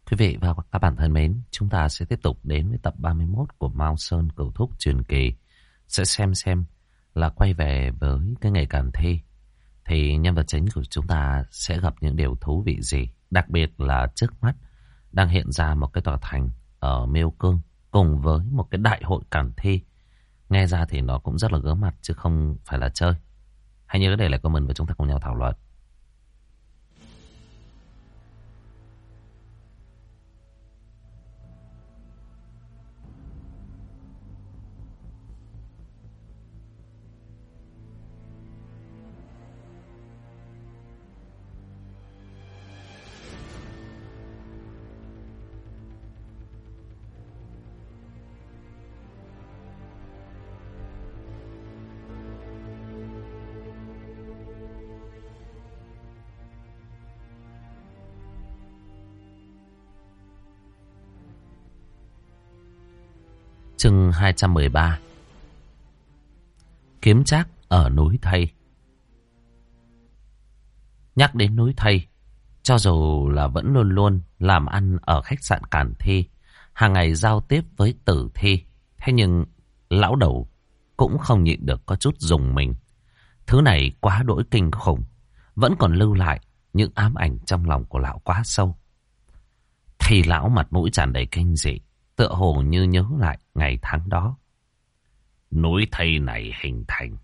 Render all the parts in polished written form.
Quý vị và các bạn thân mến, chúng ta sẽ tiếp tục đến với tập 31 của Mao Sơn Cửu Thúc truyền kỳ. Sẽ xem là quay về với cái ngày càn thi thì nhân vật chính của chúng ta sẽ gặp những điều thú vị gì. Đặc biệt là trước mắt đang hiện ra một cái tòa thành ở Miêu Cương cùng với một cái đại hội càn thi. Nghe ra thì nó cũng rất là gớm mặt chứ không phải là chơi. Hãy nhớ để lại comment và chúng ta cùng nhau thảo luận. Chương 213. Kiếm trác ở núi Thây. Nhắc đến núi Thây, cho dù là vẫn luôn luôn làm ăn ở khách sạn Càn Thi, hàng ngày giao tiếp với Tử Thi, thế nhưng lão đầu cũng không nhịn được có chút rùng mình. Thứ này quá đỗi kinh khủng, vẫn còn lưu lại những ám ảnh trong lòng của lão quá sâu. Thì lão mặt mũi tràn đầy kinh dị, tựa hồ như nhớ lại ngày tháng đó. Núi Thây này hình thành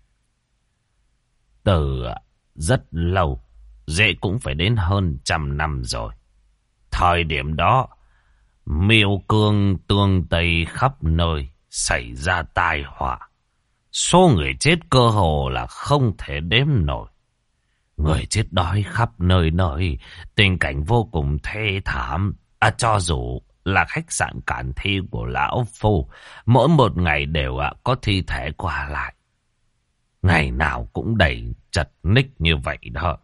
từ rất lâu, dễ cũng phải đến hơn 100 năm rồi. Thời điểm đó, Miêu Cương tương Tây khắp nơi xảy ra tai họa. Số người chết cơ hồ là không thể đếm nổi. Người chết đói khắp nơi nơi, tình cảnh vô cùng thê thảm. Cho dù là khách sạn Càn Thi của lão phu, mỗi một ngày đều có thi thể qua lại. Ngày nào cũng đầy chật ních như vậy đó.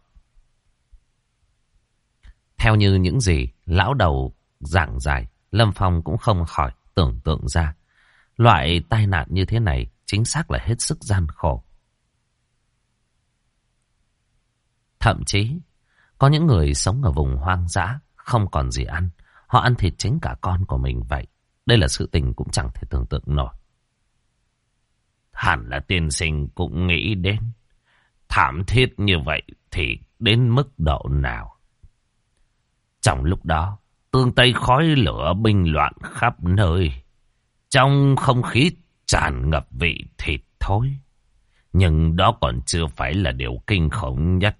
Theo như những gì lão đầu giảng giải, Lâm Phong cũng không khỏi tưởng tượng ra loại tai nạn như thế này chính xác là hết sức gian khổ. Thậm chí có những người sống ở vùng hoang dã không còn gì ăn, họ ăn thịt chính cả con của mình vậy. Đây là sự tình cũng chẳng thể tưởng tượng nổi. Hẳn là tiên sinh cũng nghĩ đến thảm thiết như vậy thì đến mức độ nào. Trong lúc đó, tương Tây khói lửa binh loạn khắp nơi. Trong không khí tràn ngập vị thịt thối. Nhưng đó còn chưa phải là điều kinh khủng nhất.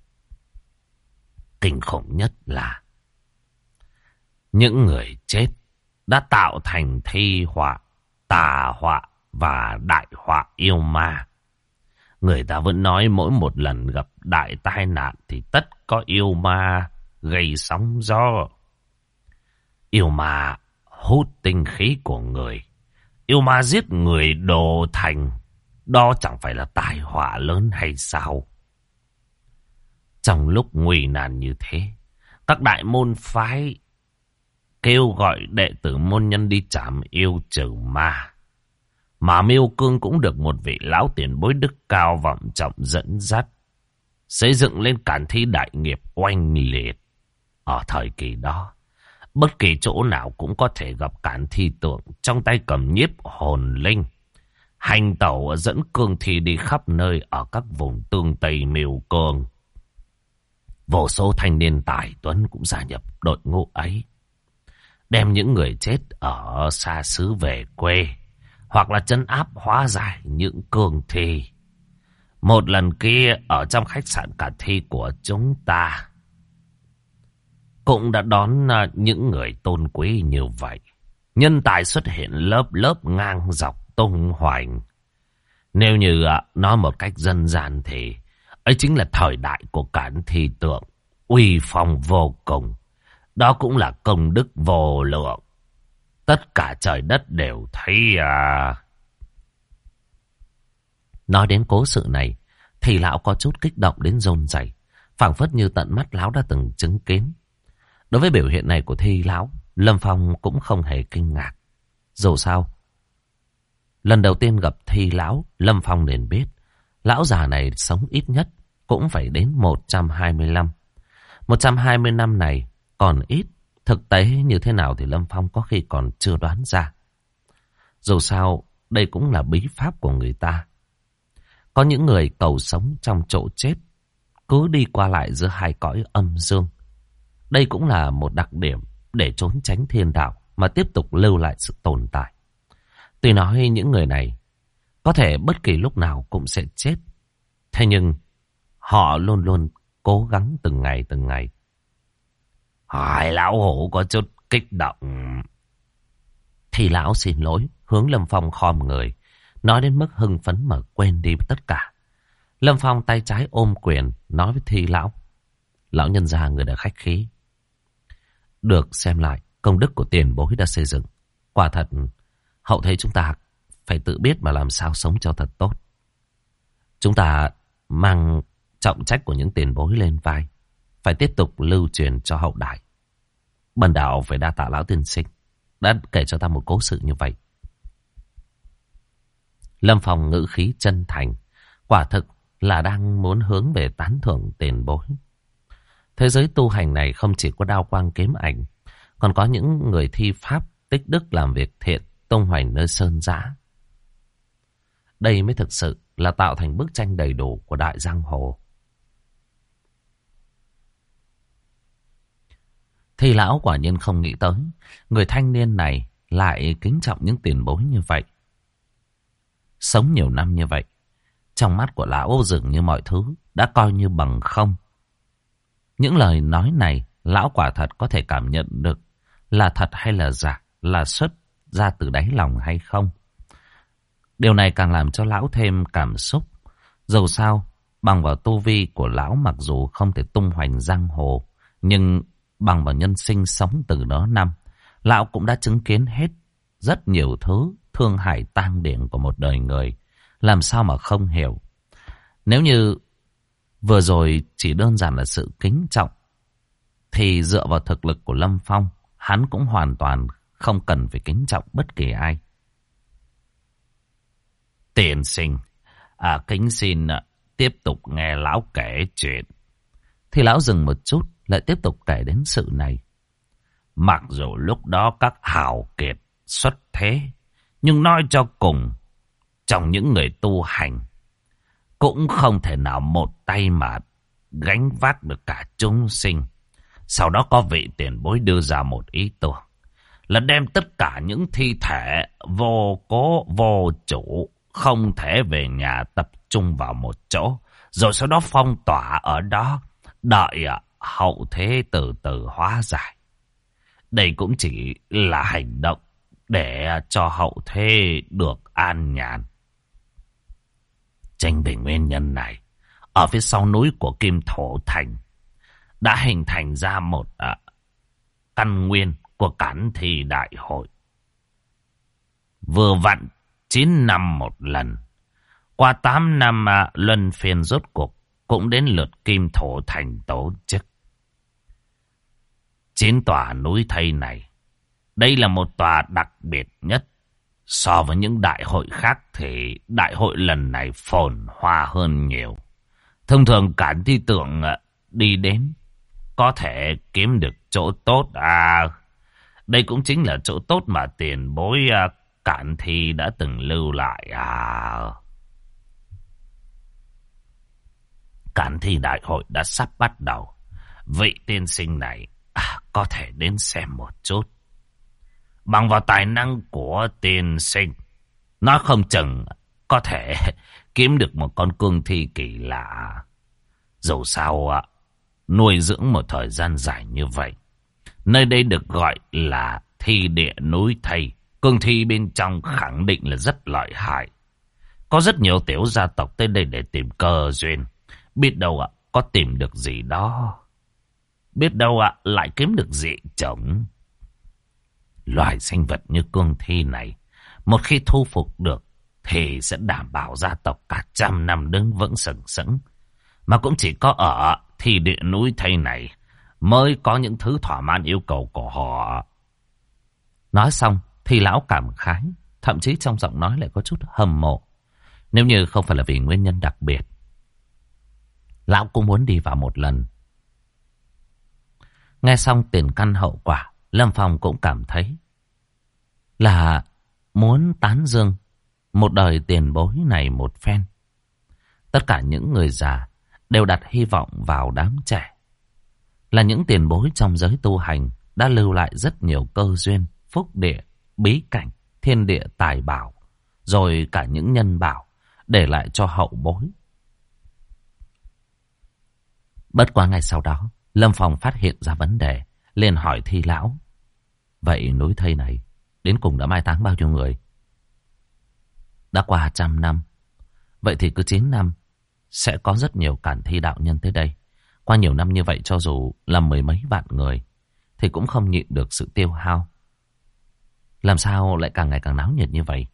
Kinh khủng nhất là những người chết đã tạo thành thi họa, tà họa và đại họa yêu ma. Người ta vẫn nói mỗi một lần gặp đại tai nạn thì tất có yêu ma gây sóng gió. Yêu ma hút tinh khí của người. Yêu ma giết người đồ thành. Đó chẳng phải là tai họa lớn hay sao? Trong lúc nguy nan như thế, các đại môn phái kêu gọi đệ tử môn nhân đi trảm yêu trừ ma. Mà Miêu Cương cũng được một vị lão tiền bối đức cao vọng trọng dẫn dắt, xây dựng lên Càn Thi đại nghiệp oanh liệt. Ở thời kỳ đó, bất kỳ chỗ nào cũng có thể gặp Càn Thi tượng trong tay cầm nhiếp hồn linh, hành tẩu dẫn cương thi đi khắp nơi ở các vùng tương Tây Miêu Cương. Vô số thanh niên tài tuấn cũng gia nhập đội ngũ ấy, đem những người chết ở xa xứ về quê, hoặc là trấn áp hóa giải những cương thi. Một lần kia ở trong khách sạn Càn Thi của chúng ta cũng đã đón những người tôn quý như vậy. Nhân tài xuất hiện lớp lớp ngang dọc tung hoành. Nếu như nói một cách dân gian thì ấy chính là thời đại của Càn Thi tượng, uy phong vô cùng. Đó cũng là công đức vô lượng. Tất cả trời đất đều thấy Nói đến cố sự này thì lão có chút kích động đến run rẩy, phảng phất như tận mắt lão đã từng chứng kiến. Đối với biểu hiện này của Thi lão, Lâm Phong cũng không hề kinh ngạc. Dù sao, lần đầu tiên gặp Thi lão, Lâm Phong liền biết lão già này sống ít nhất cũng phải đến 125. 120 năm này còn ít, Thực tế như thế nào thì Lâm Phong có khi còn chưa đoán ra. Dù sao, đây cũng là bí pháp của người ta. Có những người cầu sống trong chỗ chết, cứ đi qua lại giữa hai cõi âm dương. Đây cũng là một đặc điểm để trốn tránh thiên đạo mà tiếp tục lưu lại sự tồn tại. Tuy nói những người này có thể bất kỳ lúc nào cũng sẽ chết, thế nhưng họ luôn luôn cố gắng từng ngày từng ngày. Hỏi lão hổ có chút kích động. Thì lão xin lỗi, hướng Lâm Phong khom người, nói đến mức hưng phấn mà quên đi tất cả. Lâm Phong tay trái ôm quyền, nói với Thi lão. Lão nhân gia người đã khách khí. Được xem lại công đức của tiền bối đã xây dựng. Quả thật, hậu thế chúng ta phải tự biết mà làm sao sống cho thật tốt. Chúng ta mang trọng trách của những tiền bối lên vai, phải tiếp tục lưu truyền cho hậu đại. Bần đạo phải đa tạ lão tiên sinh đã kể cho ta một cố sự như vậy. Lâm Phong ngữ khí chân thành, quả thực là đang muốn hướng về tán thưởng tiền bối. Thế giới tu hành này không chỉ có đao quang kiếm ảnh, còn có những người thi pháp, tích đức làm việc thiện, tung hoành nơi sơn dã. Đây mới thực sự là tạo thành bức tranh đầy đủ của đại giang hồ. Thì lão quả nhiên không nghĩ tới, người thanh niên này lại kính trọng những tiền bối như vậy. Sống nhiều năm như vậy, trong mắt của lão dường như mọi thứ đã coi như bằng không. Những lời nói này, lão quả thật có thể cảm nhận được là thật hay là giả, là xuất ra từ đáy lòng hay không. Điều này càng làm cho lão thêm cảm xúc. Dầu sao, bằng vào tu vi của lão mặc dù không thể tung hoành giang hồ, nhưng bằng vào nhân sinh sống từ đó năm, lão cũng đã chứng kiến hết rất nhiều thứ thương hại tang điển của một đời người. Làm sao mà không hiểu. Nếu như vừa rồi chỉ đơn giản là sự kính trọng, thì dựa vào thực lực của Lâm Phong, hắn cũng hoàn toàn không cần phải kính trọng bất kỳ ai. Tiền sinh, kính xin tiếp tục nghe lão kể chuyện. Thì lão dừng một chút, lại tiếp tục kể đến sự này. Mặc dù lúc đó các hào kiệt xuất thế, nhưng nói cho cùng, trong những người tu hành, cũng không thể nào một tay mà gánh vác được cả chúng sinh. Sau đó có vị tiền bối đưa ra một ý tưởng, là đem tất cả những thi thể vô cố vô chủ, không thể về nhà tập trung vào một chỗ, rồi sau đó phong tỏa ở đó, đợi hậu thế từ từ hóa giải. Đây cũng chỉ là hành động để cho hậu thế được an nhàn. Chính vì nguyên nhân này, ở phía sau núi của Kim Thổ Thành đã hình thành ra một căn nguyên của Cản Thi Đại Hội. Vừa vặn 9 năm một lần, qua 8 năm luân phiên rốt cuộc cũng đến lượt Kim Thổ Thành tổ chức. 9 tòa núi thây này, đây là một tòa đặc biệt nhất. So với những đại hội khác thì đại hội lần này phồn hoa hơn nhiều. Thông thường Cản Thi tưởng đi đến có thể kiếm được chỗ tốt. Đây cũng chính là chỗ tốt mà tiền bối Cản Thi đã từng lưu lại. Cản Thi đại hội đã sắp bắt đầu. Vị tiên sinh này có thể đến xem một chút. Bằng vào tài năng của tiên sinh, nó không chừng có thể kiếm được một con cương thi kỳ lạ. Dù sao nuôi dưỡng một thời gian dài như vậy, nơi đây được gọi là thi địa núi thây. Cương thi bên trong khẳng định là rất lợi hại. Có rất nhiều tiểu gia tộc tới đây để tìm cơ duyên. Biết đâu có tìm được gì đó. Biết đâu lại kiếm được dị chủng. Loài sinh vật như cương thi này, một khi thu phục được thì sẽ đảm bảo gia tộc cả 100 năm đứng vững sừng sững. Mà cũng chỉ có ở thi địa núi thây này mới có những thứ thỏa mãn yêu cầu của họ. Nói xong thì lão cảm khái, thậm chí trong giọng nói lại có chút hâm mộ. Nếu như không phải là vì nguyên nhân đặc biệt, lão cũng muốn đi vào một lần. Nghe xong tiền căn hậu quả, Lâm Phong cũng cảm thấy là muốn tán dương một đời tiền bối này một phen. Tất cả những người già đều đặt hy vọng vào đám trẻ. Là những tiền bối trong giới tu hành đã lưu lại rất nhiều cơ duyên, phúc địa, bí cảnh, thiên địa tài bảo, rồi cả những nhân bảo để lại cho hậu bối. Bất quá ngày sau đó, Lâm Phong phát hiện ra vấn đề, liền hỏi Thi lão: vậy núi thây này đến cùng đã mai táng bao nhiêu người? Đã qua 100 năm. Vậy thì cứ 9 năm sẽ có rất nhiều Cản Thi đạo nhân tới đây. Qua nhiều năm như vậy, cho dù là 10 mấy vạn người thì cũng không nhịn được sự tiêu hao. Làm sao lại càng ngày càng náo nhiệt như vậy?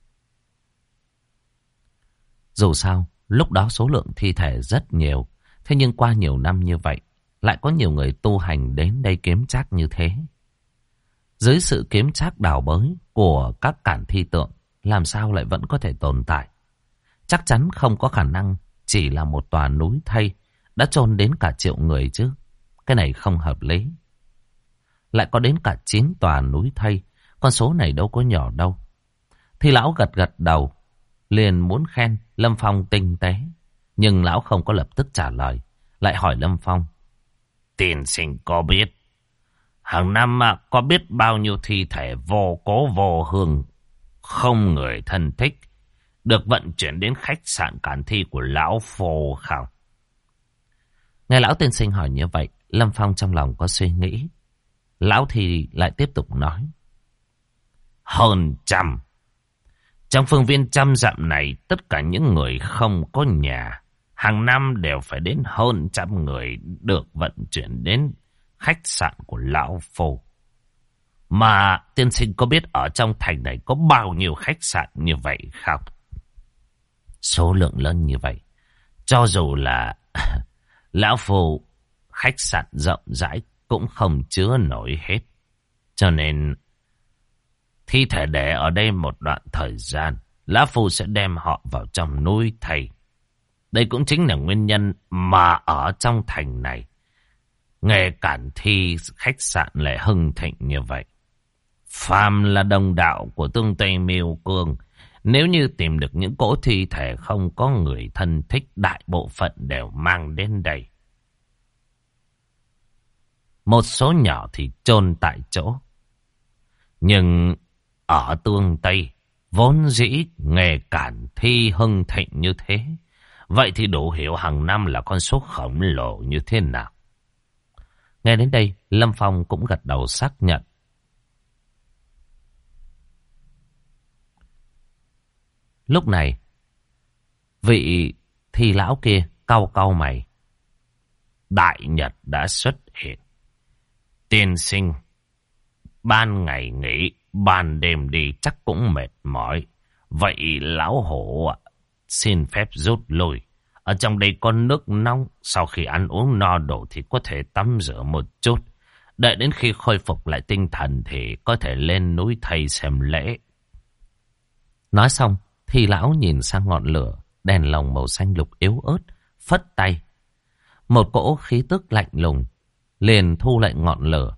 Dù sao, lúc đó số lượng thi thể rất nhiều. Thế nhưng qua nhiều năm như vậy, lại có nhiều người tu hành đến đây kiếm trác như thế. Dưới sự kiếm trác đào bới của các Cản Thi tượng, làm sao lại vẫn có thể tồn tại? Chắc chắn không có khả năng chỉ là một tòa núi thây đã chôn đến cả 1 triệu người chứ. Cái này không hợp lý. Lại có đến cả 9 tòa núi thây. Con số này đâu có nhỏ đâu. Thì lão gật gật đầu, liền muốn khen Lâm Phong tinh tế. Nhưng lão không có lập tức trả lời, lại hỏi Lâm Phong: tiên sinh có biết hàng năm có biết bao nhiêu thi thể vô cố vô hương, không người thân thích, được vận chuyển đến khách sạn Cản Thi của lão phù không? Nghe lão tiên sinh hỏi như vậy, Lâm Phong trong lòng có suy nghĩ. Lão thì lại tiếp tục nói: hơn 100. Trong phương viên 100 dặm này, tất cả những người không có nhà, hàng năm đều phải đến hơn 100 người được vận chuyển đến khách sạn của lão phù. Mà tiên sinh có biết ở trong thành này có bao nhiêu khách sạn như vậy không? Số lượng lớn như vậy, cho dù là lão phù khách sạn rộng rãi cũng không chứa nổi hết. Cho nên thi thể để ở đây một đoạn thời gian, lão phù sẽ đem họ vào trong núi thây. Đây cũng chính là nguyên nhân mà ở trong thành này, nghề Cản Thi khách sạn lại hưng thịnh như vậy. Phàm là đồng đạo của Tương Tây Miêu Cương, nếu như tìm được những cỗ thi thể không có người thân thích, đại bộ phận đều mang đến đây. Một số nhỏ thì chôn tại chỗ. Nhưng ở Tương Tây, vốn dĩ nghề Cản Thi hưng thịnh như thế. Vậy thì đủ hiểu hàng năm là con số khổng lồ như thế nào. Nghe đến đây, Lâm Phong cũng gật đầu xác nhận. Lúc này, vị Thi lão kia cau cau mày. Đại nhật đã xuất hiện. Tiên sinh, ban ngày nghỉ, ban đêm đi chắc cũng mệt mỏi. Vậy lão hổ xin phép rút lui. Ở trong đây có nước nóng, sau khi ăn uống no đủ thì có thể tắm rửa một chút. Đợi đến khi khôi phục lại tinh thần thì có thể lên núi thây xem lễ. Nói xong, thì lão nhìn sang ngọn lửa, đèn lồng màu xanh lục yếu ớt, phất tay. Một cỗ khí tức lạnh lùng, liền thu lại ngọn lửa.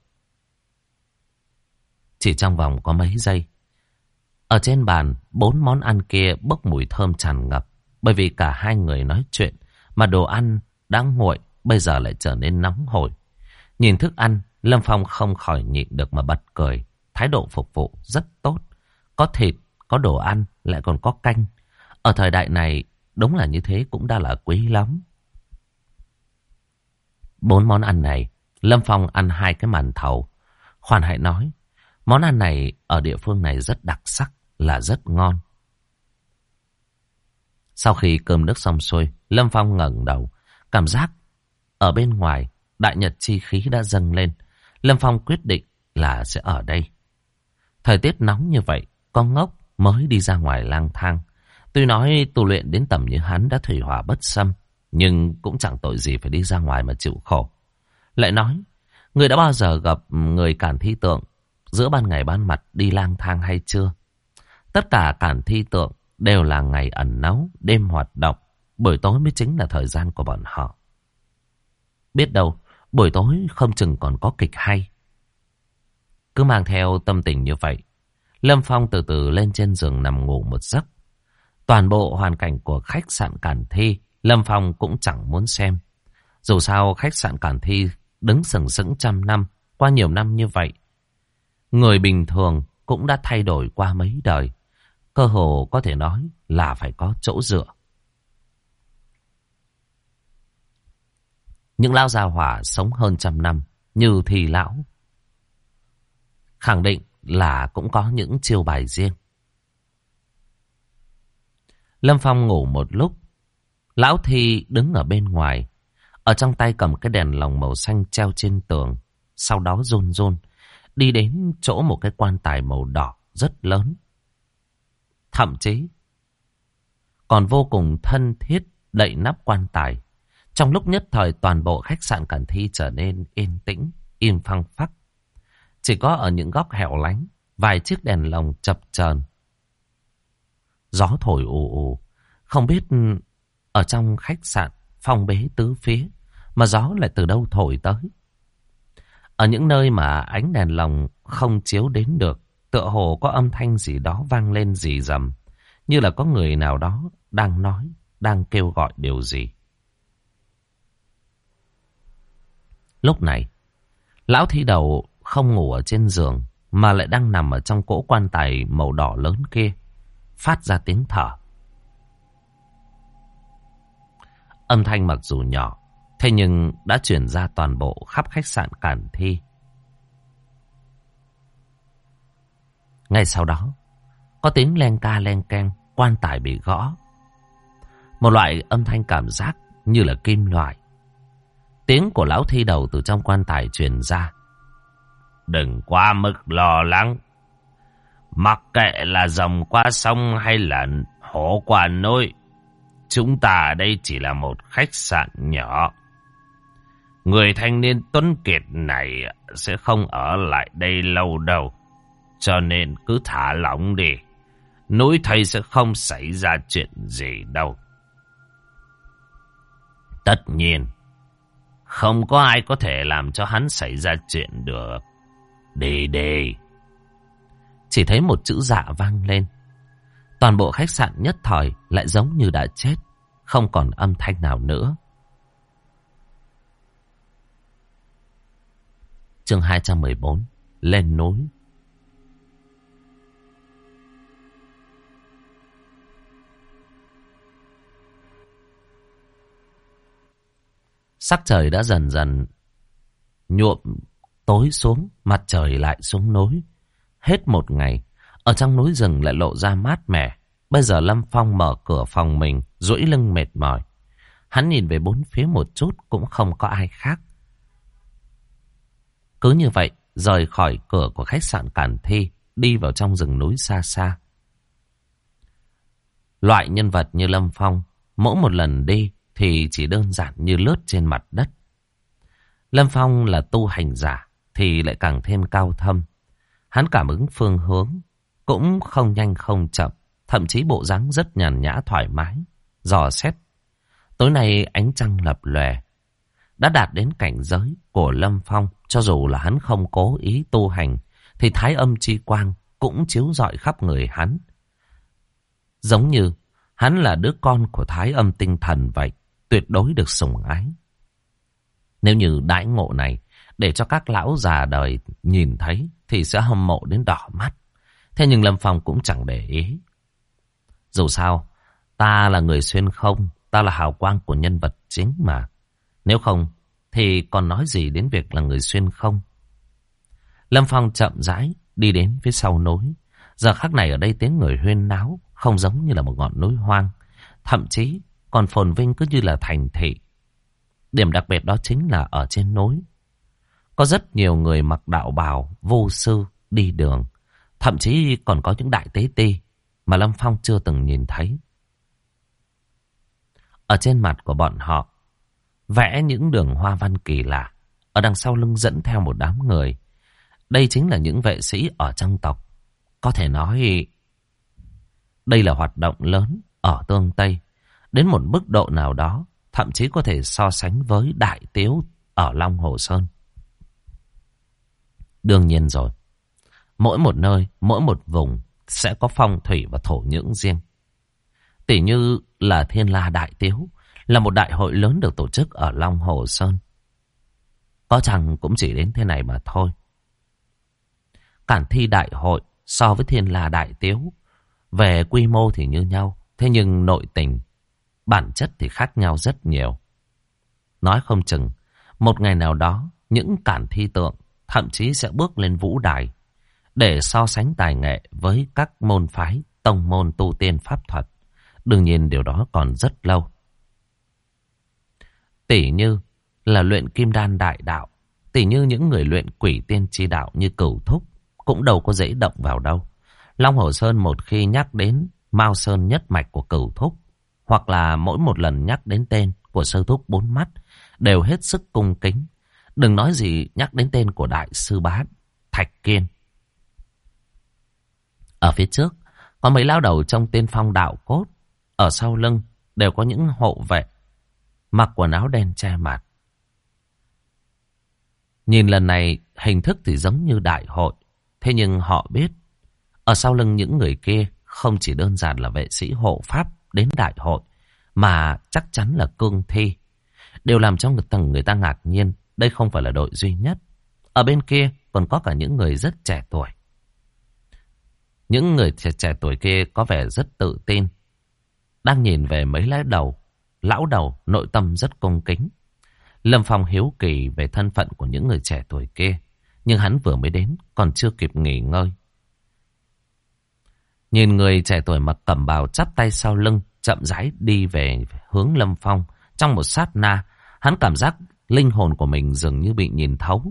Chỉ trong vòng có mấy giây, ở trên bàn, 4 món ăn kia bốc mùi thơm tràn ngập. Bởi vì cả hai người nói chuyện, mà đồ ăn đã nguội, bây giờ lại trở nên nóng hổi. Nhìn thức ăn, Lâm Phong không khỏi nhịn được mà bật cười. Thái độ phục vụ rất tốt. Có thịt, có đồ ăn, lại còn có canh. Ở thời đại này, đúng là như thế cũng đã là quý lắm. 4 món ăn này, Lâm Phong ăn 2 cái màn thầu. Khoan hãy nói, món ăn này ở địa phương này rất đặc sắc, là rất ngon. Sau khi cơm nước xong xuôi, Lâm Phong ngẩng đầu, cảm giác ở bên ngoài đại nhật chi khí đã dâng lên. Lâm Phong quyết định là sẽ ở đây. Thời tiết nóng như vậy, con ngốc mới đi ra ngoài lang thang. Tuy nói tu luyện đến tầm như hắn đã thủy hỏa bất xâm, nhưng cũng chẳng tội gì phải đi ra ngoài mà chịu khổ. Lại nói, người đã bao giờ gặp người Cản Thi tượng giữa ban ngày ban mặt đi lang thang hay chưa? Tất cả Cản Thi tượng đều là ngày ẩn náu, đêm hoạt động, buổi tối mới chính là thời gian của bọn họ. Biết đâu, buổi tối không chừng còn có kịch hay. Cứ mang theo tâm tình như vậy, Lâm Phong từ từ lên trên giường nằm ngủ một giấc. Toàn bộ hoàn cảnh của khách sạn Cản Thi, Lâm Phong cũng chẳng muốn xem. Dù sao khách sạn Cản Thi đứng sừng sững trăm năm, qua nhiều năm như vậy. Người bình thường cũng đã thay đổi qua mấy đời. Cơ hồ có thể nói là phải có chỗ dựa. Những lão gia hỏa sống hơn trăm năm như Thì lão, khẳng định là cũng có những chiêu bài riêng. Lâm Phong ngủ một lúc, lão Thi đứng ở bên ngoài, ở trong tay cầm cái đèn lồng màu xanh treo trên tường. Sau đó run run đi đến chỗ một cái quan tài màu đỏ rất lớn. Thậm chí còn vô cùng thân thiết đậy nắp quan tài. Trong lúc nhất thời toàn bộ khách sạn Cản Thi trở nên yên tĩnh, im phăng phắc. Chỉ có ở những góc hẻo lánh, vài chiếc đèn lồng chập chờn. Gió thổi ù ù, không biết ở trong khách sạn phong bế tứ phía, mà gió lại từ đâu thổi tới. Ở những nơi mà ánh đèn lồng không chiếu đến được, tựa hồ có âm thanh gì đó vang lên rì rầm, như là có người nào đó đang nói, đang kêu gọi điều gì. Lúc này, lão Thi đầu không ngủ ở trên giường, mà lại đang nằm ở trong cỗ quan tài màu đỏ lớn kia, phát ra tiếng thở. Âm thanh mặc dù nhỏ, thế nhưng đã truyền ra toàn bộ khắp khách sạn Cản Thi. Ngay sau đó, có tiếng len ca len keng, quan tài bị gõ. Một loại âm thanh cảm giác như là kim loại. Tiếng của lão Thi đầu từ trong quan tài truyền ra. Đừng quá mức lo lắng. Mặc kệ là dòng qua sông hay là hổ qua núi, chúng ta ở đây chỉ là một khách sạn nhỏ. Người thanh niên tuấn kiệt này sẽ không ở lại đây lâu đâu. Cho nên cứ thả lỏng đi. Núi thầy sẽ không xảy ra chuyện gì đâu. Tất nhiên, không có ai có thể làm cho hắn xảy ra chuyện được. Đi đi. Chỉ thấy một chữ dạ vang lên. Toàn bộ khách sạn nhất thời lại giống như đã chết, không còn âm thanh nào nữa. Chương 214. Lên núi. Sắc trời đã dần dần nhuộm tối xuống, mặt trời lại xuống núi. Hết một ngày, ở trong núi rừng lại lộ ra mát mẻ. Bây giờ Lâm Phong mở cửa phòng mình, duỗi lưng mệt mỏi. Hắn nhìn về bốn phía một chút cũng không có ai khác. Cứ như vậy, rời khỏi cửa của khách sạn Cản Thi, đi vào trong rừng núi xa xa. Loại nhân vật như Lâm Phong, mỗi một lần đi thì chỉ đơn giản như lướt trên mặt đất. Lâm Phong là tu hành giả thì lại càng thêm cao thâm. Hắn cảm ứng phương hướng, cũng không nhanh không chậm, thậm chí bộ dáng rất nhàn nhã thoải mái, dò xét. Tối nay ánh trăng lập lòe, đã đạt đến cảnh giới của Lâm Phong. Cho dù là hắn không cố ý tu hành, thì thái âm chi quang cũng chiếu rọi khắp người hắn. Giống như hắn là đứa con của thái âm tinh thần vậy, tuyệt đối được sủng ái. Nếu như đãi ngộ này để cho các lão già đời nhìn thấy thì sẽ hâm mộ đến đỏ mắt. Thế nhưng Lâm Phong cũng chẳng để ý. Dù sao, ta là người xuyên không, ta là hào quang của nhân vật chính mà. Nếu không thì còn nói gì đến việc là người xuyên không. Lâm Phong chậm rãi đi đến phía sau núi. Giờ khắc này ở đây tiếng người huyên náo, không giống như là một ngọn núi hoang. Thậm chí còn phồn vinh cứ như là thành thị. Điểm đặc biệt đó chính là ở trên núi có rất nhiều người mặc đạo bào vô sư đi đường. Thậm chí còn có những đại tế ti mà Lâm Phong chưa từng nhìn thấy. Ở trên mặt của bọn họ vẽ những đường hoa văn kỳ lạ. Ở đằng sau lưng dẫn theo một đám người. Đây chính là những vệ sĩ ở trong tộc. Có thể nói đây là hoạt động lớn ở Tương Tây. Đến một mức độ nào đó, thậm chí có thể so sánh với Đại Tiếu ở Long Hồ Sơn. Đương nhiên rồi, Mỗi một nơi, mỗi một vùng sẽ có phong thủy và thổ nhưỡng riêng. Tỷ như là Thiên La Đại Tiếu, là một đại hội lớn được tổ chức ở Long Hồ Sơn. Có chăng cũng chỉ đến thế này mà thôi. Cản Thi Đại Hội so với Thiên La Đại Tiếu, về quy mô thì như nhau, thế nhưng nội tình, bản chất thì khác nhau rất nhiều. Nói không chừng, một ngày nào đó, những cản thi tượng thậm chí sẽ bước lên vũ đài để so sánh tài nghệ với các môn phái, tông môn tu tiên pháp thuật. Đương nhiên điều đó còn rất lâu. Tỷ như là luyện kim đan đại đạo, tỷ như những người luyện quỷ tiên chi đạo như Cửu Thúc cũng đâu có dễ động vào đâu. Long Hồ Sơn một khi nhắc đến Mao Sơn nhất mạch của Cửu Thúc, hoặc là mỗi một lần nhắc đến tên của Sư Thúc Bốn Mắt, đều hết sức cung kính. Đừng nói gì nhắc đến tên của Đại sư Bá Thạch Kiên. Ở phía trước có mấy lão đầu trong Tiên Phong đạo cốt, ở sau lưng đều có những hộ vệ mặc quần áo đen che mặt. Nhìn lần này hình thức thì giống như đại hội, thế nhưng họ biết ở sau lưng những người kia không chỉ đơn giản là vệ sĩ hộ pháp đến đại hội, mà chắc chắn là cương thi. Điều làm cho người ta ngạc nhiên, đây không phải là đội duy nhất. Ở bên kia còn có cả những người rất trẻ tuổi. Những người trẻ tuổi kia có vẻ rất tự tin, đang nhìn về mấy lão đầu nội tâm rất cung kính. Lâm Phong hiếu kỳ về thân phận của những người trẻ tuổi kia, nhưng hắn vừa mới đến, còn chưa kịp nghỉ ngơi. Nhìn người trẻ tuổi mặc cẩm bào chắp tay sau lưng, chậm rãi đi về hướng Lâm Phong. Trong một sát na, hắn cảm giác linh hồn của mình dường như bị nhìn thấu.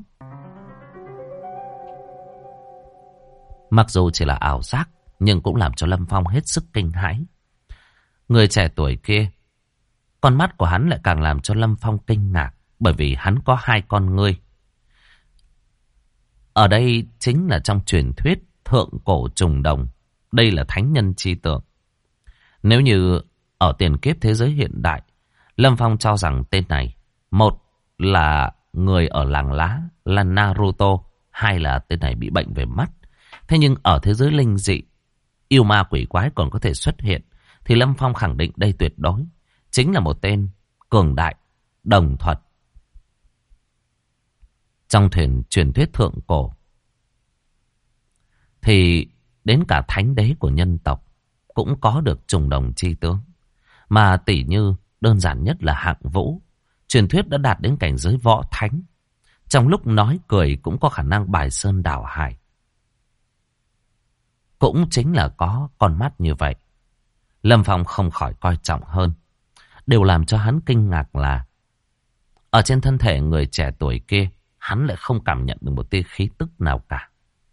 Mặc dù chỉ là ảo giác, nhưng cũng làm cho Lâm Phong hết sức kinh hãi. Người trẻ tuổi kia, con mắt của hắn lại càng làm cho Lâm Phong kinh ngạc, bởi vì hắn có hai con ngươi. Ở đây chính là trong truyền thuyết thượng cổ trùng đồng. Đây là thánh nhân chi tượng. Nếu như ở tiền kiếp thế giới hiện đại, Lâm Phong cho rằng tên này, một là người ở làng lá là Naruto, hai là tên này bị bệnh về mắt. Thế nhưng ở thế giới linh dị, yêu ma quỷ quái còn có thể xuất hiện, thì Lâm Phong khẳng định đây tuyệt đối chính là một tên cường đại đồng thuật. Trong truyền thuyết thượng cổ thì đến cả thánh đế của nhân tộc cũng có được trùng đồng chi tướng. Mà tỷ như đơn giản nhất là Hạng Vũ, truyền thuyết đã đạt đến cảnh giới võ thánh. Trong lúc nói cười cũng có khả năng bài sơn đảo hải. Cũng chính là có con mắt như vậy. Lâm Phong không khỏi coi trọng hơn. Điều làm cho hắn kinh ngạc là ở trên thân thể người trẻ tuổi kia, hắn lại không cảm nhận được một tia khí tức nào cả.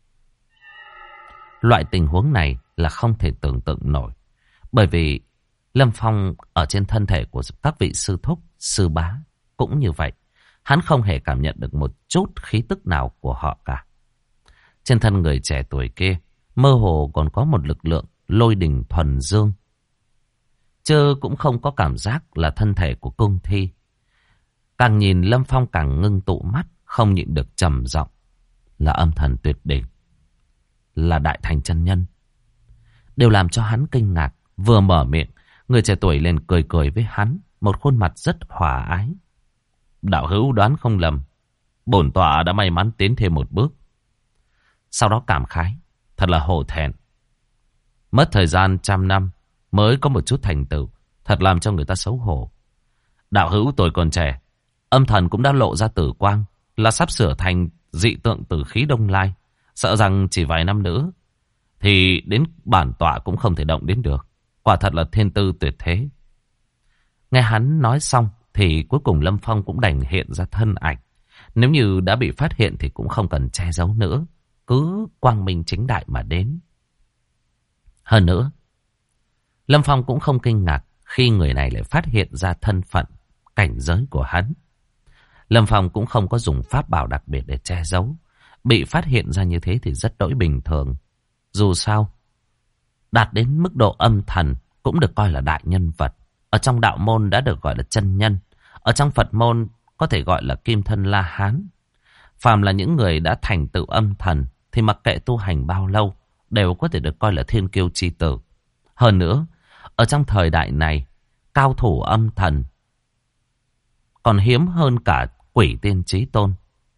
Loại tình huống này là không thể tưởng tượng nổi. Bởi vì Lâm Phong ở trên thân thể của các vị sư thúc, sư bá cũng như vậy. Hắn không hề cảm nhận được một chút khí tức nào của họ cả. Trên thân người trẻ tuổi kia mơ hồ còn có một lực lượng lôi đình thuần dương. Chứ cũng không có cảm giác là thân thể của cung thi. Càng nhìn Lâm Phong càng ngưng tụ mắt, không nhịn được trầm giọng. Là âm thần tuyệt đỉnh, là đại thành chân nhân. Đều làm cho hắn kinh ngạc. Vừa mở miệng, người trẻ tuổi lên cười cười với hắn, một khuôn mặt rất hòa ái. Đạo hữu đoán không lầm, bổn tọa đã may mắn tiến thêm một bước. Sau đó cảm khái, thật là hổ thẹn. Mất thời gian 100 năm mới có một chút thành tựu, thật làm cho người ta xấu hổ. Đạo hữu tuổi còn trẻ, âm thần cũng đã lộ ra tử quang, là sắp sửa thành dị tượng tử khí Đông Lai. Sợ rằng chỉ vài năm nữa thì đến bản tọa cũng không thể động đến được. Quả thật là thiên tư tuyệt thế. Nghe hắn nói xong thì cuối cùng Lâm Phong cũng đành hiện ra thân ảnh. Nếu như đã bị phát hiện thì cũng không cần che giấu nữa, cứ quang minh chính đại mà đến. Hơn nữa, Lâm Phong cũng không kinh ngạc khi người này lại phát hiện ra thân phận, cảnh giới của hắn. Lâm Phong cũng không có dùng pháp bảo đặc biệt để che giấu. Bị phát hiện ra như thế thì rất đỗi bình thường. Dù sao, đạt đến mức độ âm thần cũng được coi là đại nhân vật. Ở trong đạo môn đã được gọi là chân nhân. Ở trong Phật môn có thể gọi là kim thân La Hán. Phàm là những người đã thành tựu âm thần thì mặc kệ tu hành bao lâu đều có thể được coi là thiên kiêu chi tử. Hơn nữa, ở trong thời đại này, cao thủ âm thần còn hiếm hơn cả quỷ tiên chí tôn.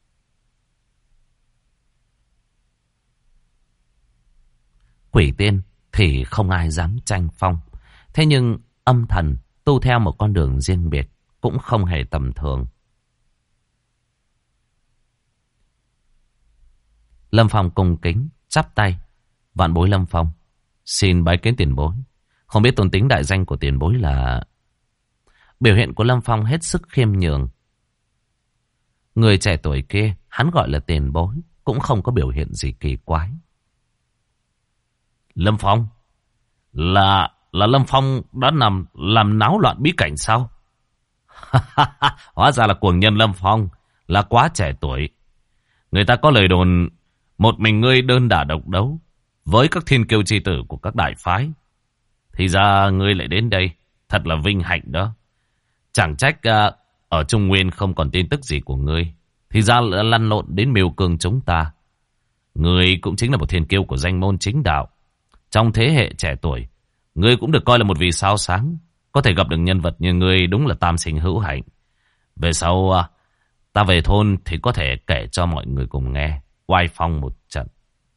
Quỷ tiên thì không ai dám tranh phong. Thế nhưng âm thần tu theo một con đường riêng biệt cũng không hề tầm thường. Lâm Phong cung kính chắp tay: Vạn bối Lâm Phong xin bái kiến tiền bối. Không biết tôn tính đại danh của tiền bối là... Biểu hiện của Lâm Phong hết sức khiêm nhường. Người trẻ tuổi kia hắn gọi là tiền bối, cũng không có biểu hiện gì kỳ quái. Lâm Phong là Lâm Phong đã nằm làm náo loạn bí cảnh sao? Hóa ra là cuồng nhân Lâm Phong, là quá trẻ tuổi. Người ta có lời đồn một mình ngươi đơn đả độc đấu với các thiên kiêu chi tử của các đại phái. Thì ra ngươi lại đến đây, thật là vinh hạnh đó. Chẳng trách ở Trung Nguyên không còn tin tức gì của ngươi. Thì ra là lăn lộn đến Miêu Cương chúng ta. Ngươi cũng chính là một thiên kiêu của danh môn chính đạo. Trong thế hệ trẻ tuổi, ngươi cũng được coi là một vì sao sáng. Có thể gặp được nhân vật như ngươi đúng là tam sinh hữu hạnh. Về sau ta về thôn thì có thể kể cho mọi người cùng nghe, oai phong một trận.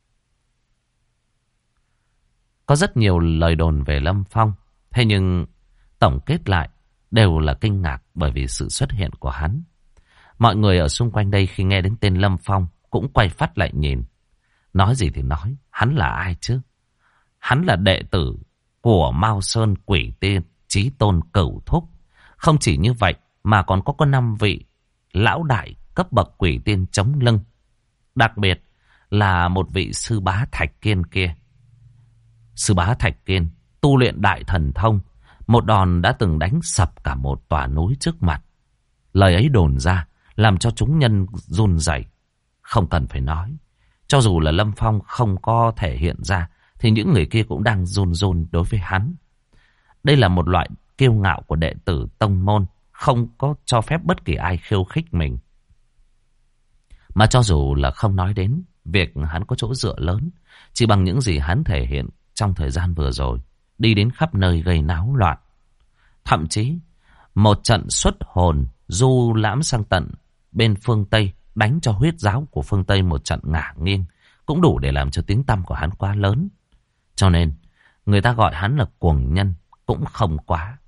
Có rất nhiều lời đồn về Lâm Phong. Thế nhưng tổng kết lại đều là kinh ngạc bởi vì sự xuất hiện của hắn. Mọi người ở xung quanh đây khi nghe đến tên Lâm Phong cũng quay phát lại nhìn. Nói gì thì nói, hắn là ai chứ? Hắn là đệ tử của Mao Sơn Quỷ Tiên Chí Tôn Cửu Thúc. Không chỉ như vậy mà còn có 5 vị lão đại cấp bậc quỷ tiên chống lưng. Đặc biệt là một vị sư bá Thạch Kiên kia. Sư bá Thạch Kiên tu luyện đại thần thông, một đòn đã từng đánh sập cả một tòa núi trước mặt. Lời ấy đồn ra làm cho chúng nhân run rẩy. Không cần phải nói, cho dù là Lâm Phong không có thể hiện ra thì những người kia cũng đang run run đối với hắn. Đây là một loại kiêu ngạo của đệ tử tông môn, không có cho phép bất kỳ ai khiêu khích mình. Mà cho dù là không nói đến việc hắn có chỗ dựa lớn, chỉ bằng những gì hắn thể hiện trong thời gian vừa rồi, đi đến khắp nơi gây náo loạn. Thậm chí một trận xuất hồn du lãm sang tận bên phương Tây, đánh cho huyết giáo của phương Tây một trận ngả nghiêng, cũng đủ để làm cho tiếng tăm của hắn quá lớn. Cho nên người ta gọi hắn là cuồng nhân cũng không quá.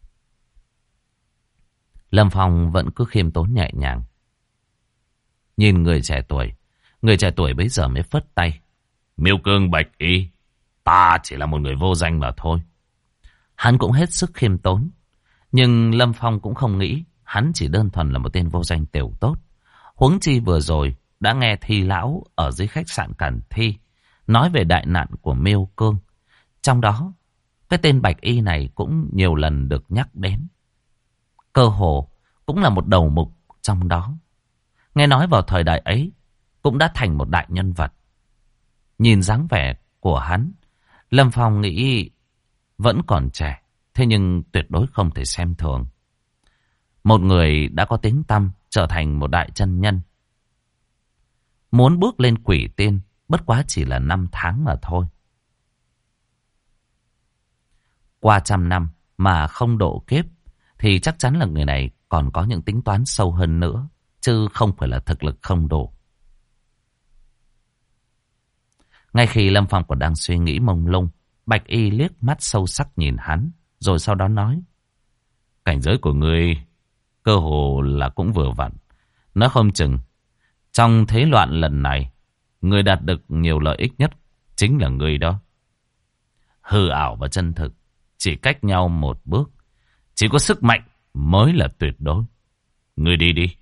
Lâm Phong vẫn cứ khiêm tốn nhẹ nhàng. Nhìn người trẻ tuổi bấy giờ mới phất tay: Miêu Cương Bạch Y, ta chỉ là một người vô danh mà thôi. Hắn cũng hết sức khiêm tốn. Nhưng Lâm Phong cũng không nghĩ hắn chỉ đơn thuần là một tên vô danh tiểu tốt. Huống chi vừa rồi đã nghe Thi lão ở dưới khách sạn Cẩn Thi nói về đại nạn của Miêu Cương. Trong đó cái tên Bạch Y này cũng nhiều lần được nhắc đến. Cơ hồ cũng là một đầu mục trong đó. Nghe nói vào thời đại ấy cũng đã thành một đại nhân vật. Nhìn dáng vẻ của hắn, Lâm Phong nghĩ vẫn còn trẻ, thế nhưng tuyệt đối không thể xem thường. Một người đã có tiếng tăm trở thành một đại chân nhân, muốn bước lên quỷ tiên bất quá chỉ là 5 tháng mà thôi. Qua 100 năm mà không độ kiếp thì chắc chắn là người này còn có những tính toán sâu hơn nữa, chứ không phải là thực lực không đủ. Ngay khi Lâm Phong còn đang suy nghĩ mông lung, Bạch Y liếc mắt sâu sắc nhìn hắn, rồi sau đó nói: Cảnh giới của ngươi cơ hồ là cũng vừa vặn. Nói không chừng trong thế loạn lần này, người đạt được nhiều lợi ích nhất chính là ngươi đó. Hư ảo và chân thực chỉ cách nhau một bước. Chỉ có sức mạnh mới là tuyệt đối. Ngươi đi đi.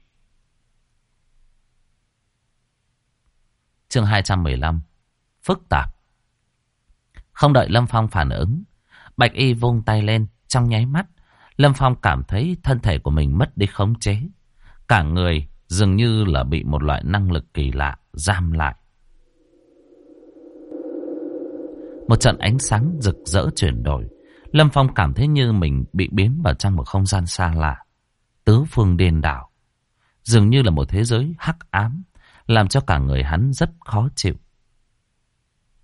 Chương 215. Phức tạp. Không đợi Lâm Phong phản ứng, Bạch Y vung tay lên. Trong nháy mắt, Lâm Phong cảm thấy thân thể của mình mất đi khống chế. Cả người dường như là bị một loại năng lực kỳ lạ giam lại. Một trận ánh sáng rực rỡ chuyển đổi. Lâm Phong cảm thấy như mình bị biến vào trong một không gian xa lạ, tứ phương điên đảo, dường như là một thế giới hắc ám, làm cho cả người hắn rất khó chịu.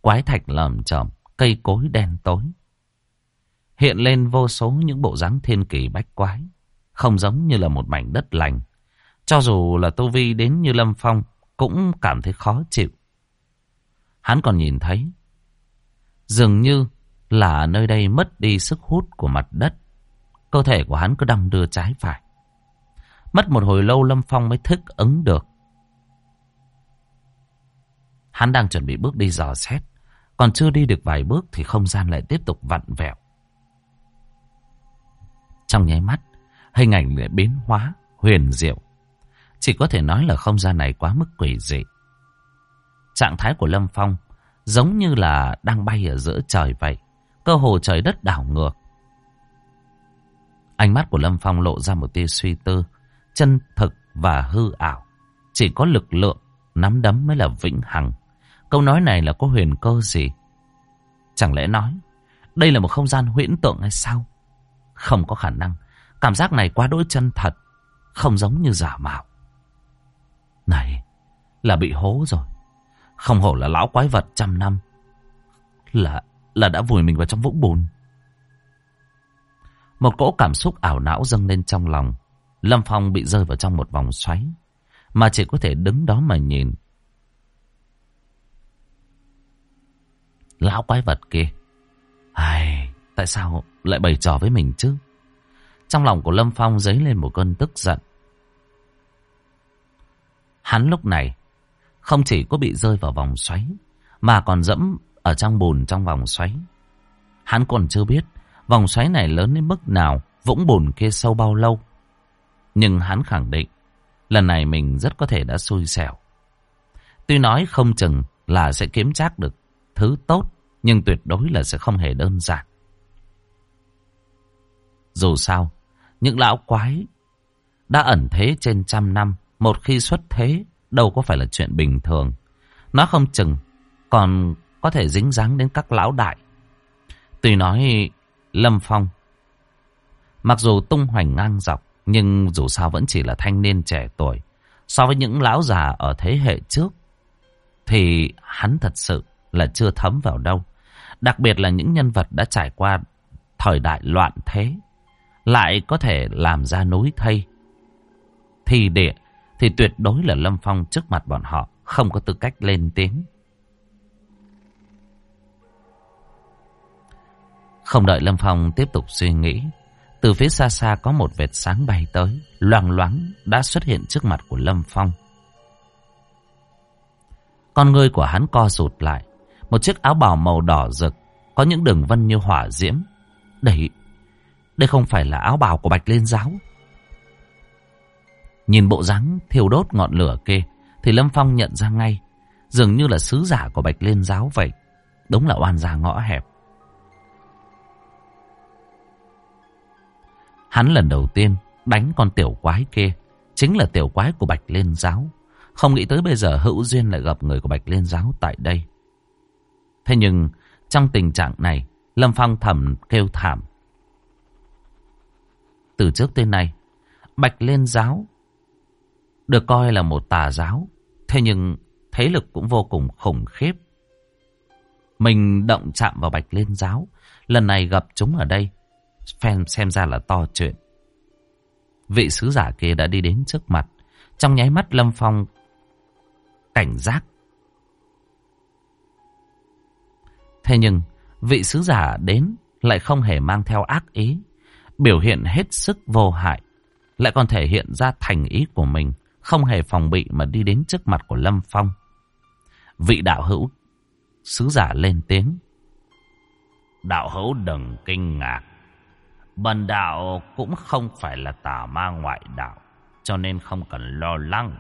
Quái thạch lởm chởm, cây cối đen tối. Hiện lên vô số những bộ dáng thiên kỳ bách quái. Không giống như là một mảnh đất lành. Cho dù là tu vi đến như Lâm Phong cũng cảm thấy khó chịu. Hắn còn nhìn thấy dường như là nơi đây mất đi sức hút của mặt đất. Cơ thể của hắn cứ đong đưa trái phải. Mất một hồi lâu Lâm Phong mới thích ứng được. Hắn đang chuẩn bị bước đi dò xét. Còn chưa đi được vài bước thì không gian lại tiếp tục vặn vẹo. Trong nháy mắt, hình ảnh lại biến hóa, huyền diệu. Chỉ có thể nói là không gian này quá mức quỷ dị. Trạng thái của Lâm Phong giống như là đang bay ở giữa trời vậy. Cơ hồ trời đất đảo ngược. Ánh mắt của Lâm Phong lộ ra một tia suy tư. Chân thực và hư ảo. Chỉ có lực lượng, nắm đấm mới là vĩnh hằng. Câu nói này là có huyền cơ gì? Chẳng lẽ nói đây là một không gian huyễn tượng hay sao? Không có khả năng. Cảm giác này quá đỗi chân thật. Không giống như giả mạo. Này là bị hố rồi. Không hổ là lão quái vật trăm năm. Là đã vùi mình vào trong vũng bùn. Một cỗ cảm xúc ảo não dâng lên trong lòng. Lâm Phong bị rơi vào trong một vòng xoáy. Mà chỉ có thể đứng đó mà nhìn. Lão quái vật kia. Ai, tại sao lại bày trò với mình chứ? Trong lòng của Lâm Phong dấy lên một cơn tức giận. Hắn lúc này không chỉ có bị rơi vào vòng xoáy, mà còn dẫm ở trong bùn trong vòng xoáy. Hắn còn chưa biết vòng xoáy này lớn đến mức nào, vũng bùn kia sâu bao lâu. Nhưng hắn khẳng định lần này mình rất có thể đã xui xẻo. Tuy nói không chừng là sẽ kiếm trác được thứ tốt, nhưng tuyệt đối là sẽ không hề đơn giản. Dù sao, những lão quái đã ẩn thế trên trăm năm, một khi xuất thế đâu có phải là chuyện bình thường. Nó không chừng còn có thể dính dáng đến các lão đại. Tuy nói Lâm Phong mặc dù tung hoành ngang dọc, nhưng dù sao vẫn chỉ là thanh niên trẻ tuổi. So với những lão già ở thế hệ trước thì hắn thật sự là chưa thấm vào đâu. Đặc biệt là những nhân vật đã trải qua thời đại loạn thế, lại có thể làm ra núi thây thì địa, thì tuyệt đối là Lâm Phong trước mặt bọn họ không có tư cách lên tiếng. Không đợi Lâm Phong tiếp tục suy nghĩ, từ phía xa xa có một vệt sáng bay tới, loang loáng đã xuất hiện trước mặt của Lâm Phong. Con ngươi của hắn co rụt lại. Một chiếc áo bào màu đỏ rực, có những đường vân như hỏa diễm. Đây không phải là áo bào của Bạch Liên Giáo. Nhìn bộ dáng thiêu đốt ngọn lửa kia thì Lâm Phong nhận ra ngay, dường như là sứ giả của Bạch Liên Giáo vậy. Đúng là oan gia ngõ hẹp. Hắn lần đầu tiên đánh con tiểu quái kia chính là tiểu quái của Bạch Liên Giáo. Không nghĩ tới bây giờ hữu duyên lại gặp người của Bạch Liên Giáo tại đây. Thế nhưng trong tình trạng này, Lâm Phong thầm kêu thảm. Từ trước tới nay, Bạch Liên Giáo được coi là một tà giáo, thế nhưng thế lực cũng vô cùng khủng khiếp. Mình động chạm vào Bạch Liên Giáo, lần này gặp chúng ở đây, xem ra là to chuyện. Vị sứ giả kia đã đi đến trước mặt. Trong nháy mắt Lâm Phong cảnh giác. Thế nhưng vị sứ giả đến lại không hề mang theo ác ý, biểu hiện hết sức vô hại, lại còn thể hiện ra thành ý của mình, không hề phòng bị mà đi đến trước mặt của Lâm Phong. Vị đạo hữu sứ giả lên tiếng. Đạo hữu đừng kinh ngạc. Bần đạo cũng không phải là tà ma ngoại đạo, cho nên không cần lo lắng.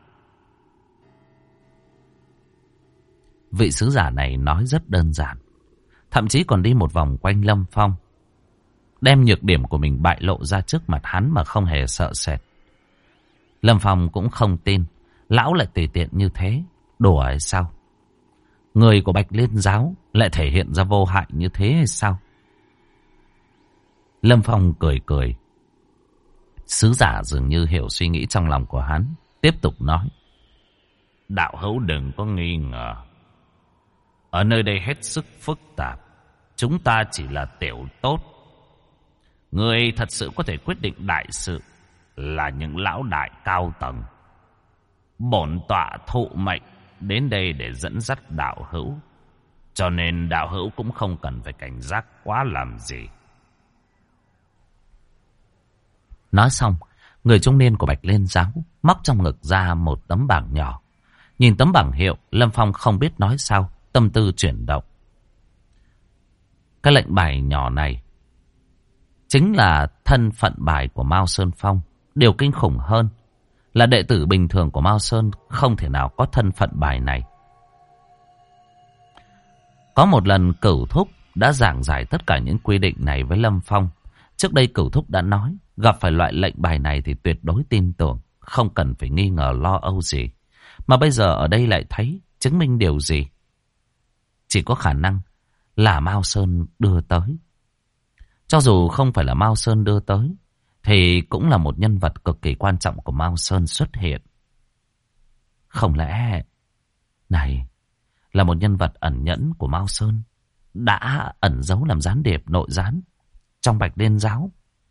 Vị sứ giả này nói rất đơn giản, thậm chí còn đi một vòng quanh Lâm Phong, đem nhược điểm của mình bại lộ ra trước mặt hắn mà không hề sợ sệt. Lâm Phong cũng không tin lão lại tùy tiện như thế. Đùa hay sao? Người của Bạch Liên Giáo lại thể hiện ra vô hại như thế hay sao? Lâm Phong cười cười. Sứ giả dường như hiểu suy nghĩ trong lòng của hắn, tiếp tục nói. Đạo hữu đừng có nghi ngờ. Ở nơi đây hết sức phức tạp. Chúng ta chỉ là tiểu tốt. Người thật sự có thể quyết định đại sự là những lão đại cao tầng. Bổn tọa thụ mệnh đến đây để dẫn dắt đạo hữu. Cho nên đạo hữu cũng không cần phải cảnh giác quá làm gì. Nói xong, người trung niên của Bạch Liên Giáo móc trong ngực ra một tấm bảng nhỏ. Nhìn tấm bảng hiệu, Lâm Phong không biết nói sao, tâm tư chuyển động. Cái lệnh bài nhỏ này chính là thân phận bài của Mao Sơn Phong. Điều kinh khủng hơn là đệ tử bình thường của Mao Sơn không thể nào có thân phận bài này. Có một lần Cửu Thúc đã giảng giải tất cả những quy định này với Lâm Phong. Trước đây Cửu Thúc đã nói, gặp phải loại lệnh bài này thì tuyệt đối tin tưởng, không cần phải nghi ngờ lo âu gì. Mà bây giờ ở đây lại thấy chứng minh điều gì? Chỉ có khả năng là Mao Sơn đưa tới. Cho dù không phải là Mao Sơn đưa tới, thì cũng là một nhân vật cực kỳ quan trọng của Mao Sơn xuất hiện. Không lẽ này là một nhân vật ẩn nhẫn của Mao Sơn, đã ẩn giấu làm gián điệp nội gián trong Bạch Liên Giáo?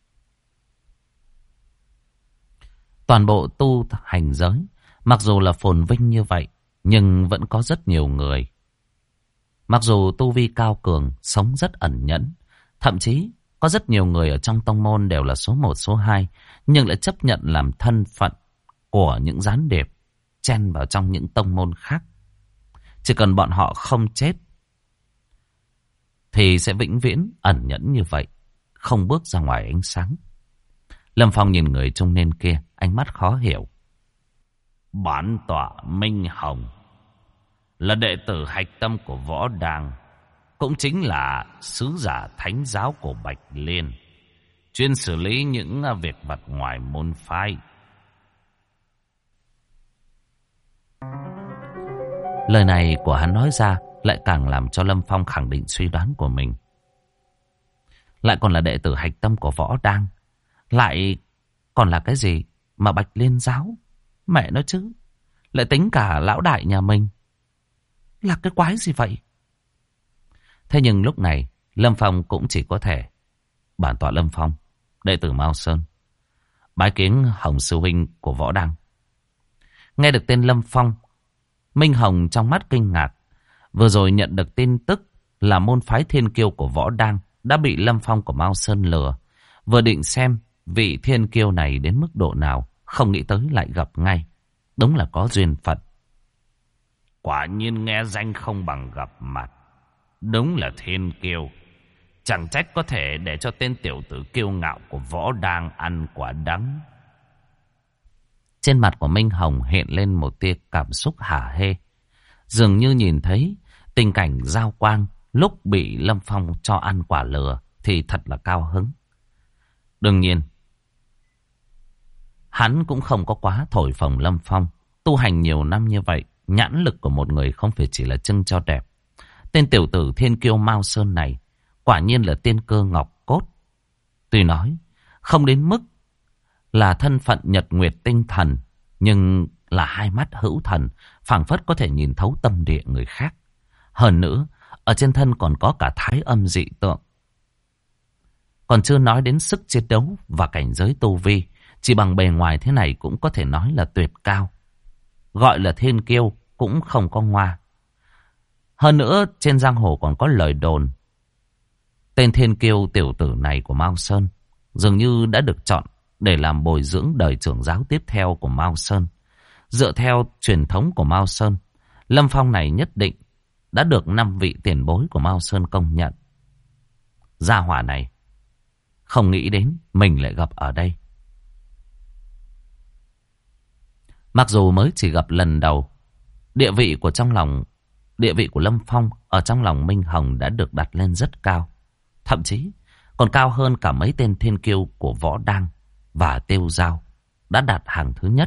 Toàn bộ tu hành giới, mặc dù là phồn vinh như vậy, nhưng vẫn có rất nhiều người. Mặc dù tu vi cao cường, sống rất ẩn nhẫn, thậm chí có rất nhiều người ở trong tông môn đều là số 1, số 2, nhưng lại chấp nhận làm thân phận của những gián điệp, chen vào trong những tông môn khác. Chỉ cần bọn họ không chết, thì sẽ vĩnh viễn ẩn nhẫn như vậy, không bước ra ngoài ánh sáng. Lâm Phong nhìn người trung niên kia, ánh mắt khó hiểu. Bản tọa Minh Hồng là đệ tử hạch tâm của Võ Đàng, cũng chính là sứ giả thánh giáo của Bạch Liên, chuyên xử lý những việc vặt ngoài môn phái. Lời này của hắn nói ra lại càng làm cho Lâm Phong khẳng định suy đoán của mình. Lại còn là đệ tử hạch tâm của Võ Đàng, lại còn là cái gì mà Bạch Liên Giáo? Mẹ nói chứ, lại tính cả lão đại nhà mình. Là cái quái gì vậy? Thế nhưng lúc này Lâm Phong cũng chỉ có thể: bản tọa Lâm Phong, đệ tử Mao Sơn, bái kiến Hồng sư huynh của Võ Đăng. Nghe được tên Lâm Phong, Minh Hồng trong mắt kinh ngạc. Vừa rồi nhận được tin tức là môn phái thiên kiêu của Võ Đăng đã bị Lâm Phong của Mao Sơn lừa. Vừa định xem vị thiên kiêu này đến mức độ nào, không nghĩ tới lại gặp ngay. Đúng là có duyên phận. Quả nhiên nghe danh không bằng gặp mặt. Đúng là thiên kiêu. Chẳng trách có thể để cho tên tiểu tử kiêu ngạo của Võ Đăng ăn quả đắng. Trên mặt của Minh Hồng hiện lên một tia cảm xúc hả hê. Dường như nhìn thấy tình cảnh giao quang lúc bị Lâm Phong cho ăn quả lừa thì thật là cao hứng. Đương nhiên, hắn cũng không có quá thổi phồng Lâm Phong. Tu hành nhiều năm như vậy, nhãn lực của một người không phải chỉ là trưng cho đẹp. Tên tiểu tử thiên kiêu Mao Sơn này quả nhiên là tiên cơ ngọc cốt. Tuy nói không đến mức là thân phận nhật nguyệt tinh thần, nhưng là hai mắt hữu thần, phảng phất có thể nhìn thấu tâm địa người khác. Hơn nữa, ở trên thân còn có cả thái âm dị tượng. Còn chưa nói đến sức chiến đấu và cảnh giới tu vi, chỉ bằng bề ngoài thế này cũng có thể nói là tuyệt cao. Gọi là thiên kiêu cũng không có ngoa. Hơn nữa, trên giang hồ còn có lời đồn, tên thiên kiêu tiểu tử này của Mao Sơn dường như đã được chọn để làm bồi dưỡng đời trưởng giáo tiếp theo của Mao Sơn. Dựa theo truyền thống của Mao Sơn, Lâm Phong này nhất định đã được 5 vị tiền bối của Mao Sơn công nhận. Gia hỏa này không nghĩ đến mình lại gặp ở đây. Mặc dù mới chỉ gặp lần đầu, địa vị của Lâm Phong ở trong lòng Minh Hồng đã được đặt lên rất cao. Thậm chí còn cao hơn cả mấy tên thiên kiêu của Võ Đăng và Tiêu Giao đã đạt hàng thứ nhất.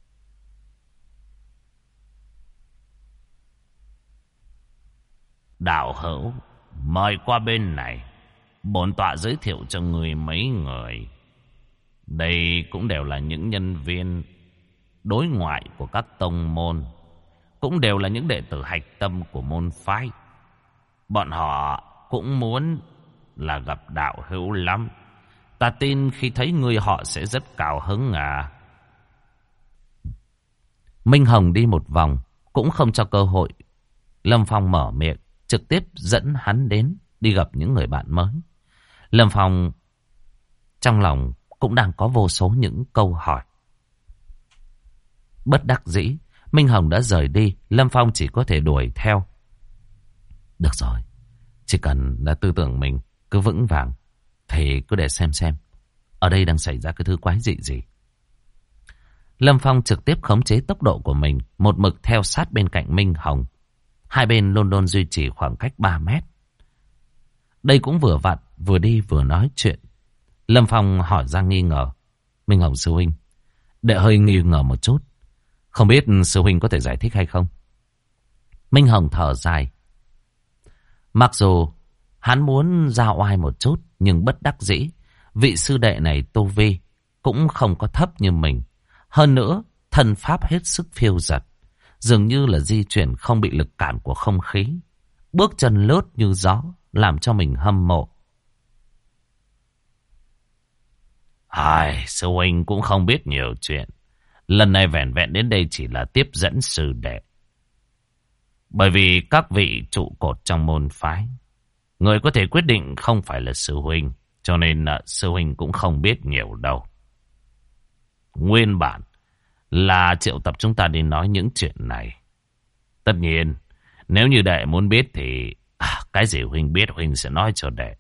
Đạo hữu, mời qua bên này. Bổn tọa giới thiệu cho người mấy người. Đây cũng đều là những nhân viên đối ngoại của các tông môn, cũng đều là những đệ tử hạch tâm của môn phái. bọn họ cũng muốn là gặp đạo hữu lắm. Ta tin khi thấy ngươi họ sẽ rất cao hứng à. Minh Hồng đi một vòng, cũng không cho cơ hội Lâm Phong mở miệng, trực tiếp dẫn hắn đến đi gặp những người bạn mới. Lâm Phong trong lòng cũng đang có vô số những câu hỏi. Bất đắc dĩ, Minh Hồng đã rời đi, Lâm Phong chỉ có thể đuổi theo. Được rồi, chỉ cần là tư tưởng mình cứ vững vàng thì cứ để xem ở đây đang xảy ra cái thứ quái dị gì. Lâm Phong trực tiếp khống chế tốc độ của mình, một mực theo sát bên cạnh Minh Hồng. Hai bên luôn luôn duy trì khoảng cách 3 mét. Đây cũng vừa vặn, vừa đi vừa nói chuyện. Lâm Phong hỏi ra nghi ngờ. Minh Hồng sư huynh, đệ hơi nghi ngờ một chút. Không biết sư huynh có thể giải thích hay không? Minh Hồng thở dài. Mặc dù hắn muốn ra oai một chút, nhưng bất đắc dĩ, vị sư đệ này tu vi cũng không có thấp như mình. Hơn nữa, thân pháp hết sức phiêu dật, dường như là di chuyển không bị lực cản của không khí. Bước chân lướt như gió, làm cho mình hâm mộ. Sư huynh cũng không biết nhiều chuyện. Lần này vẻn vẹn đến đây chỉ là tiếp dẫn sư đệ. Bởi vì các vị trụ cột trong môn phái, người có thể quyết định không phải là sư huynh, cho nên sư huynh cũng không biết nhiều đâu. Nguyên bản là triệu tập chúng ta đi nói những chuyện này. Tất nhiên, nếu như đệ muốn biết thì cái gì huynh biết huynh sẽ nói cho đệ.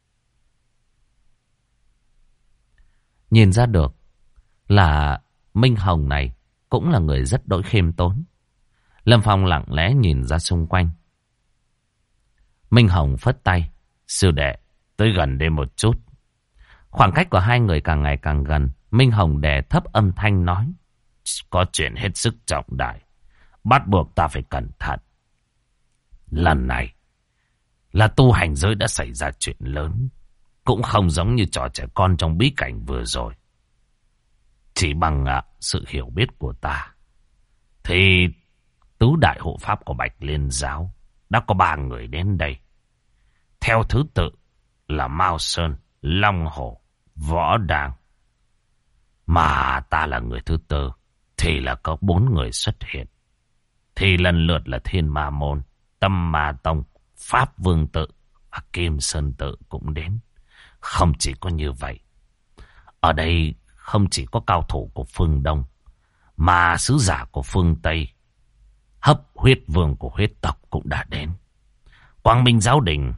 Nhìn ra được là Minh Hồng này cũng là người rất đỗi khiêm tốn. Lâm Phong lặng lẽ nhìn ra xung quanh. Minh Hồng phất tay. Sư đệ, tới gần đây một chút. Khoảng cách của hai người càng ngày càng gần. Minh Hồng đè thấp âm thanh nói. Có chuyện hết sức trọng đại, bắt buộc ta phải cẩn thận. Lần này là tu hành giới đã xảy ra chuyện lớn, cũng không giống như trò trẻ con trong bí cảnh vừa rồi. Chỉ bằng sự hiểu biết của ta thì tứ đại hộ pháp của Bạch Liên Giáo đã có 3 người đến đây. Theo thứ tự là Mao Sơn, Long Hổ, Võ Đàng. Mà ta là người thứ tư thì là có 4 người xuất hiện. Thì lần lượt là Thiên Ma Môn, Tâm Ma Tông, Pháp Vương Tự và Kim Sơn Tự cũng đến. Không chỉ có như vậy, ở đây không chỉ có cao thủ của phương Đông, mà sứ giả của phương Tây, Hấp Huyết Vương của huyết tộc cũng đã đến. Quang Minh Giáo Đình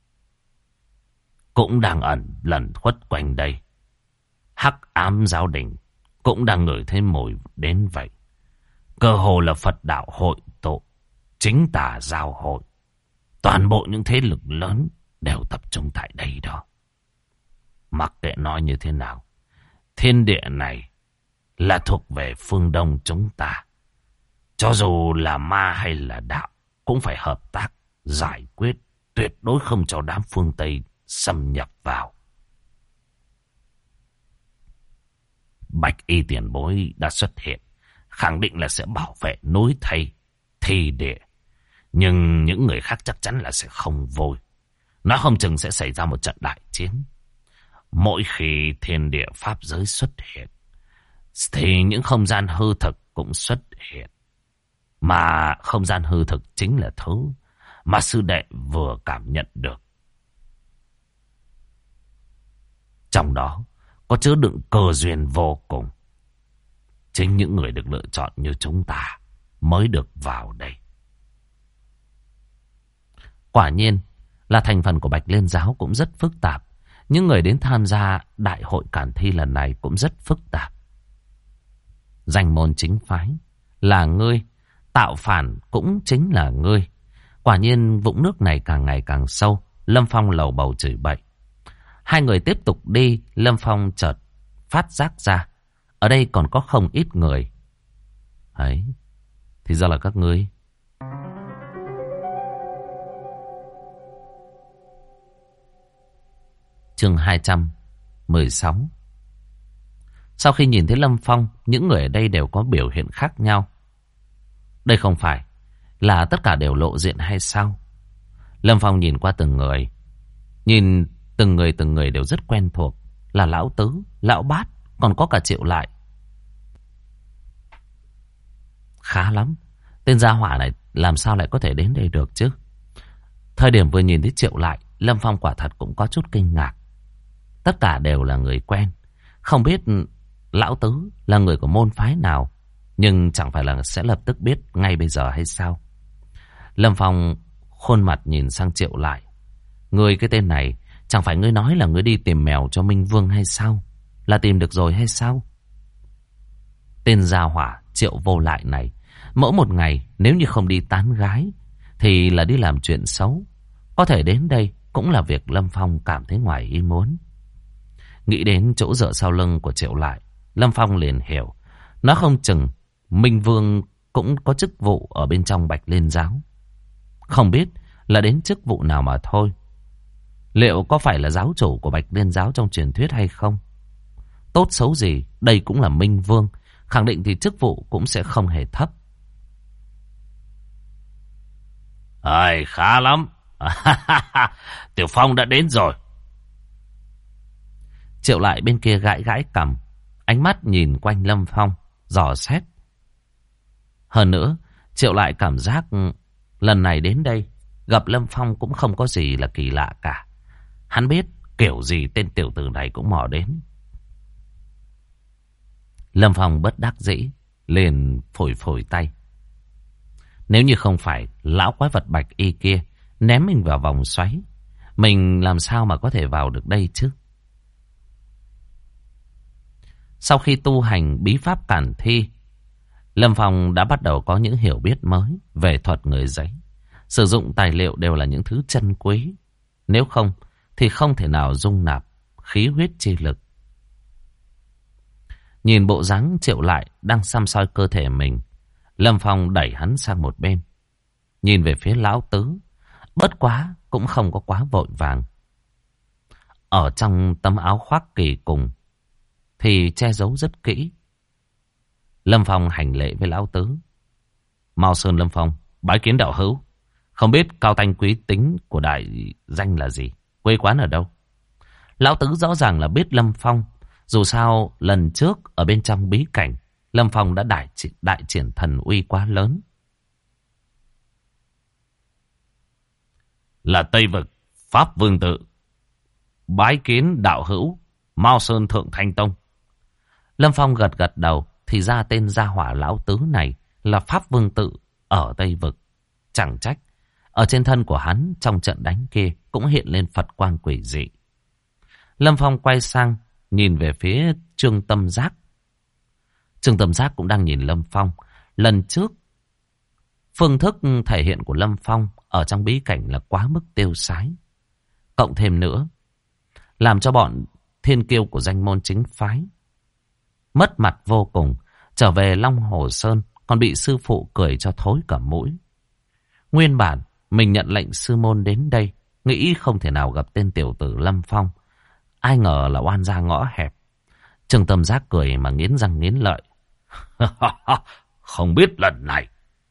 cũng đang ẩn lẩn khuất quanh đây. Hắc Ám Giáo Đình cũng đang ngửi thấy mùi đến vậy. Cơ hồ là Phật đạo hội tụ, chính tà giao hội. Toàn bộ những thế lực lớn đều tập trung tại đây đó. Mặc kệ nói như thế nào, thiên địa này là thuộc về phương Đông chúng ta. Cho dù là ma hay là đạo, cũng phải hợp tác, giải quyết, tuyệt đối không cho đám phương Tây xâm nhập vào. Bạch Y tiền bối đã xuất hiện, khẳng định là sẽ bảo vệ núi thây, thi địa. Nhưng những người khác chắc chắn là sẽ không vui. Nó không chừng sẽ xảy ra một trận đại chiến. Mỗi khi thiên địa pháp giới xuất hiện, thì những không gian hư thực cũng xuất hiện. Mà không gian hư thực chính là thứ mà sư đệ vừa cảm nhận được. Trong đó có chứa đựng cơ duyên vô cùng. Chính những người được lựa chọn như chúng ta mới được vào đây. Quả nhiên là thành phần của Bạch Liên Giáo cũng rất phức tạp. Những người đến tham gia đại hội cản thi lần này cũng rất phức tạp. Danh môn chính phái là ngươi, tạo phản cũng chính là ngươi. Quả nhiên vũng nước này càng ngày càng sâu. Lâm Phong lầu bầu chửi bậy. Hai người tiếp tục đi. Lâm Phong chợt phát giác ra ở đây còn có không ít người. Ấy, thì ra là các ngươi. Chương 216. Sau khi nhìn thấy Lâm Phong, những người ở đây đều có biểu hiện khác nhau. Đây không phải là tất cả đều lộ diện hay sao? Lâm Phong nhìn qua từng người. Nhìn từng người đều rất quen thuộc. Là Lão Tứ, Lão Bát, còn có cả Triệu Lại. Khá lắm. Tên gia hỏa này làm sao lại có thể đến đây được chứ? Thời điểm vừa nhìn thấy Triệu Lại, Lâm Phong quả thật cũng có chút kinh ngạc. Tất cả đều là người quen. Không biết Lão Tứ là người của môn phái nào, nhưng chẳng phải là sẽ lập tức biết ngay bây giờ hay sao? Lâm Phong khuôn mặt nhìn sang Triệu Lại. Ngươi cái tên này, chẳng phải ngươi nói là ngươi đi tìm mèo cho Minh Vương hay sao? Là tìm được rồi hay sao? Tên gia hỏa Triệu Vô Lại này, mỗi một ngày nếu như không đi tán gái thì là đi làm chuyện xấu. Có thể đến đây cũng là việc Lâm Phong cảm thấy ngoài ý muốn. Nghĩ đến chỗ dựa sau lưng của Triệu Lại, Lâm Phong liền hiểu. Nó không chừng Minh Vương cũng có chức vụ ở bên trong Bạch Liên Giáo. Không biết là đến chức vụ nào mà thôi. Liệu có phải là giáo chủ của Bạch Liên Giáo trong truyền thuyết hay không? Tốt xấu gì, đây cũng là Minh Vương. Khẳng định thì chức vụ cũng sẽ không hề thấp. Khá lắm. Tiểu Phong đã đến rồi. Triệu Lại bên kia gãi gãi cằm, ánh mắt nhìn quanh Lâm Phong, dò xét. Hơn nữa, Triệu Lại cảm giác lần này đến đây gặp Lâm Phong cũng không có gì là kỳ lạ cả. Hắn biết kiểu gì tên tiểu tử này cũng mò đến. Lâm Phong bất đắc dĩ, liền phủi phủi tay. Nếu như không phải lão quái vật bạch y kia ném mình vào vòng xoáy, mình làm sao mà có thể vào được đây chứ? Sau khi tu hành bí pháp cản thi, Lâm Phong đã bắt đầu có những hiểu biết mới về thuật người giấy. Sử dụng tài liệu đều là những thứ chân quý. Nếu không thì không thể nào dung nạp khí huyết chi lực. Nhìn bộ dáng Triệu Lại đang xăm soi cơ thể mình, Lâm Phong đẩy hắn sang một bên. Nhìn về phía Lão Tứ, bất quá cũng không có quá vội vàng. Ở trong tấm áo khoác kỳ cùng thì che giấu rất kỹ. Lâm Phong hành lễ với Lão Tứ. Mao Sơn Lâm Phong, bái kiến đạo hữu. Không biết cao tanh quý tính của đại danh là gì, quê quán ở đâu? Lão Tứ rõ ràng là biết Lâm Phong. Dù sao lần trước ở bên trong bí cảnh, Lâm Phong đã đại triển thần uy quá lớn. Là Tây Vực Pháp Vương Tự. Bái kiến đạo hữu Mao Sơn Thượng Thanh Tông. Lâm Phong gật gật đầu, thì ra tên gia hỏa Lão Tứ này là Pháp Vương Tự ở Tây Vực. Chẳng trách ở trên thân của hắn trong trận đánh kia cũng hiện lên Phật quang quỷ dị. Lâm Phong quay sang nhìn về phía Trương Tâm Giác. Trương Tâm Giác cũng đang nhìn Lâm Phong. Lần trước, phương thức thể hiện của Lâm Phong ở trong bí cảnh là quá mức tiêu sái. Cộng thêm nữa, làm cho bọn thiên kiêu của danh môn chính phái mất mặt vô cùng. Trở về Long Hồ Sơn còn bị sư phụ cười cho thối cả mũi. Nguyên bản mình nhận lệnh sư môn đến đây, nghĩ không thể nào gặp tên tiểu tử Lâm Phong. Ai ngờ là oan ra ngõ hẹp. Trương Tâm Giác cười mà nghiến răng nghiến lợi. Không biết lần này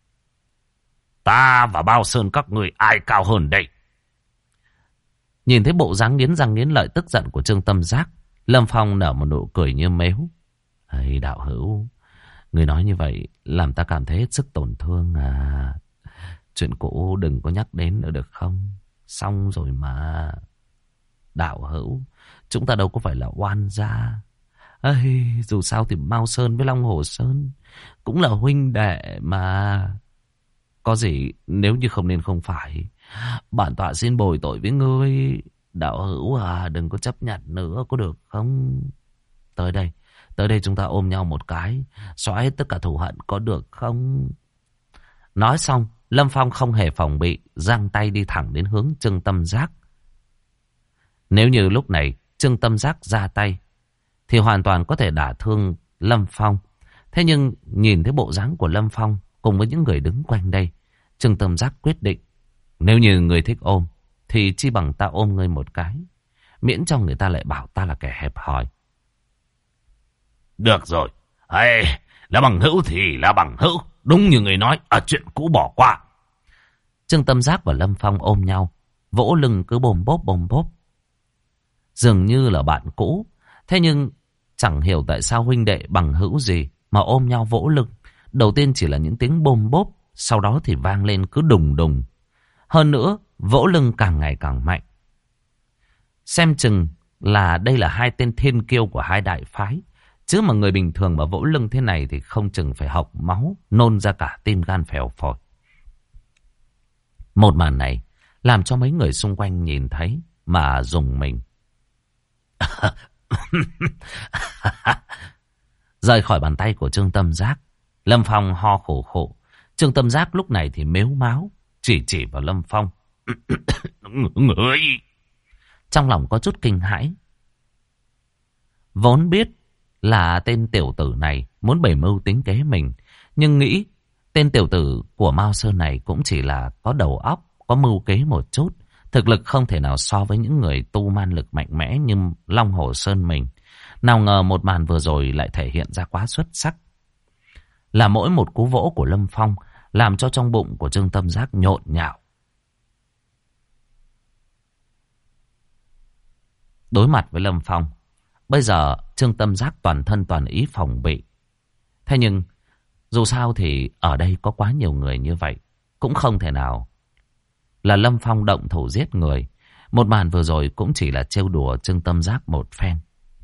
ta và Bao Sơn các người ai cao hơn đây? Nhìn thấy bộ dáng nghiến răng nghiến lợi tức giận của Trương Tâm Giác, Lâm Phong nở một nụ cười như mếu. Ây đạo hữu, người nói như vậy làm ta cảm thấy hết sức tổn thương à. Chuyện cũ đừng có nhắc đến nữa được không? Xong rồi mà. Đạo hữu, chúng ta đâu có phải là oan gia. Ây, dù sao thì Mao Sơn với Long Hồ Sơn cũng là huynh đệ mà. Có gì nếu như không nên không phải, bản tọa xin bồi tội với ngươi. Đạo hữu à, đừng có chấp nhận nữa có được không? Tới đây chúng ta ôm nhau một cái, xóa hết tất cả thù hận có được không? Nói xong, Lâm Phong không hề phòng bị, giang tay đi thẳng đến hướng Trương Tâm Giác. Nếu như lúc này Trương Tâm Giác ra tay thì hoàn toàn có thể đả thương Lâm Phong. Thế nhưng nhìn thấy bộ dáng của Lâm Phong cùng với những người đứng quanh đây, Trương Tâm Giác quyết định, nếu như người thích ôm thì chi bằng ta ôm ngươi một cái, miễn cho người ta lại bảo ta là kẻ hẹp hòi. Được rồi, là bằng hữu thì là bằng hữu. Đúng như người nói, chuyện cũ bỏ qua. Trương Tâm Giác và Lâm Phong ôm nhau, vỗ lưng cứ bồm bốp. Dường như là bạn cũ. Thế nhưng chẳng hiểu tại sao huynh đệ bằng hữu gì mà ôm nhau vỗ lưng. Đầu tiên chỉ là những tiếng bôm bốp, sau đó thì vang lên cứ đùng đùng. Hơn nữa, vỗ lưng càng ngày càng mạnh. Xem chừng là đây là hai tên thiên kiêu của hai đại phái. Chứ mà người bình thường mà vỗ lưng thế này thì không chừng phải hộc máu, nôn ra cả tim gan phèo phổi. Một màn này làm cho mấy người xung quanh nhìn thấy mà rùng mình. Rời khỏi bàn tay của Trương Tâm Giác, Lâm Phong ho khổ khổ. Trương Tâm Giác lúc này thì mếu máo, chỉ vào Lâm Phong. Người. Trong lòng có chút kinh hãi. Vốn biết là tên tiểu tử này muốn bày mưu tính kế mình, nhưng nghĩ tên tiểu tử của Mao Sơn này cũng chỉ là có đầu óc, có mưu kế một chút. Thực lực không thể nào so với những người tu man lực mạnh mẽ như Long Hổ Sơn mình. Nào ngờ một màn vừa rồi lại thể hiện ra quá xuất sắc. Là mỗi một cú vỗ của Lâm Phong làm cho trong bụng của Trương Tâm Giác nhộn nhạo. Đối mặt với Lâm Phong, bây giờ Trương Tâm Giác toàn thân toàn ý phòng bị. Thế nhưng dù sao thì ở đây có quá nhiều người như vậy, cũng không thể nào là Lâm Phong động thủ giết người. Một màn vừa rồi cũng chỉ là trêu đùa Trương Tâm Giác một phen.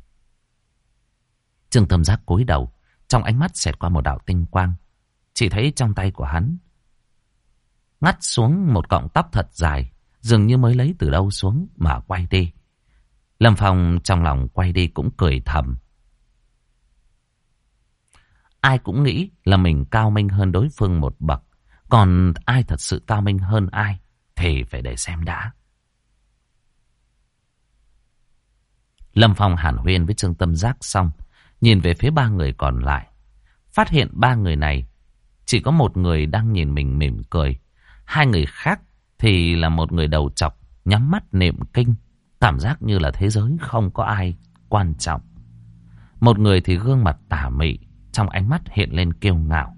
Trương Tâm Giác cúi đầu, trong ánh mắt xẹt qua một đạo tinh quang. Chỉ thấy trong tay của hắn ngắt xuống một cọng tóc thật dài, dường như mới lấy từ đâu xuống mà quay đi. Lâm Phong trong lòng quay đi cũng cười thầm. Ai cũng nghĩ là mình cao minh hơn đối phương một bậc. Còn ai thật sự cao minh hơn ai thì phải để xem đã. Lâm Phong hàn huyên với Trương Tâm Giác xong, nhìn về phía ba người còn lại. Phát hiện ba người này chỉ có một người đang nhìn mình mỉm cười. Hai người khác thì là một người đầu trọc, nhắm mắt niệm kinh. Cảm giác như là thế giới không có ai quan trọng. Một người thì gương mặt tà mị, trong ánh mắt hiện lên kiêu ngạo.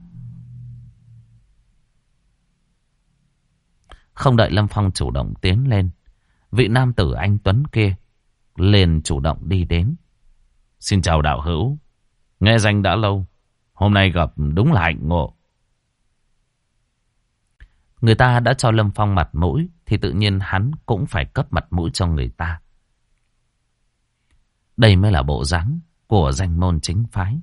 Không đợi Lâm Phong chủ động tiến lên, vị nam tử anh tuấn kia liền chủ động đi đến. Xin chào đạo hữu, nghe danh đã lâu, hôm nay gặp đúng là hạnh ngộ. Người ta đã cho Lâm Phong mặt mũi thì tự nhiên hắn cũng phải cấp mặt mũi cho người ta. Đây mới là bộ dáng của danh môn chính phái.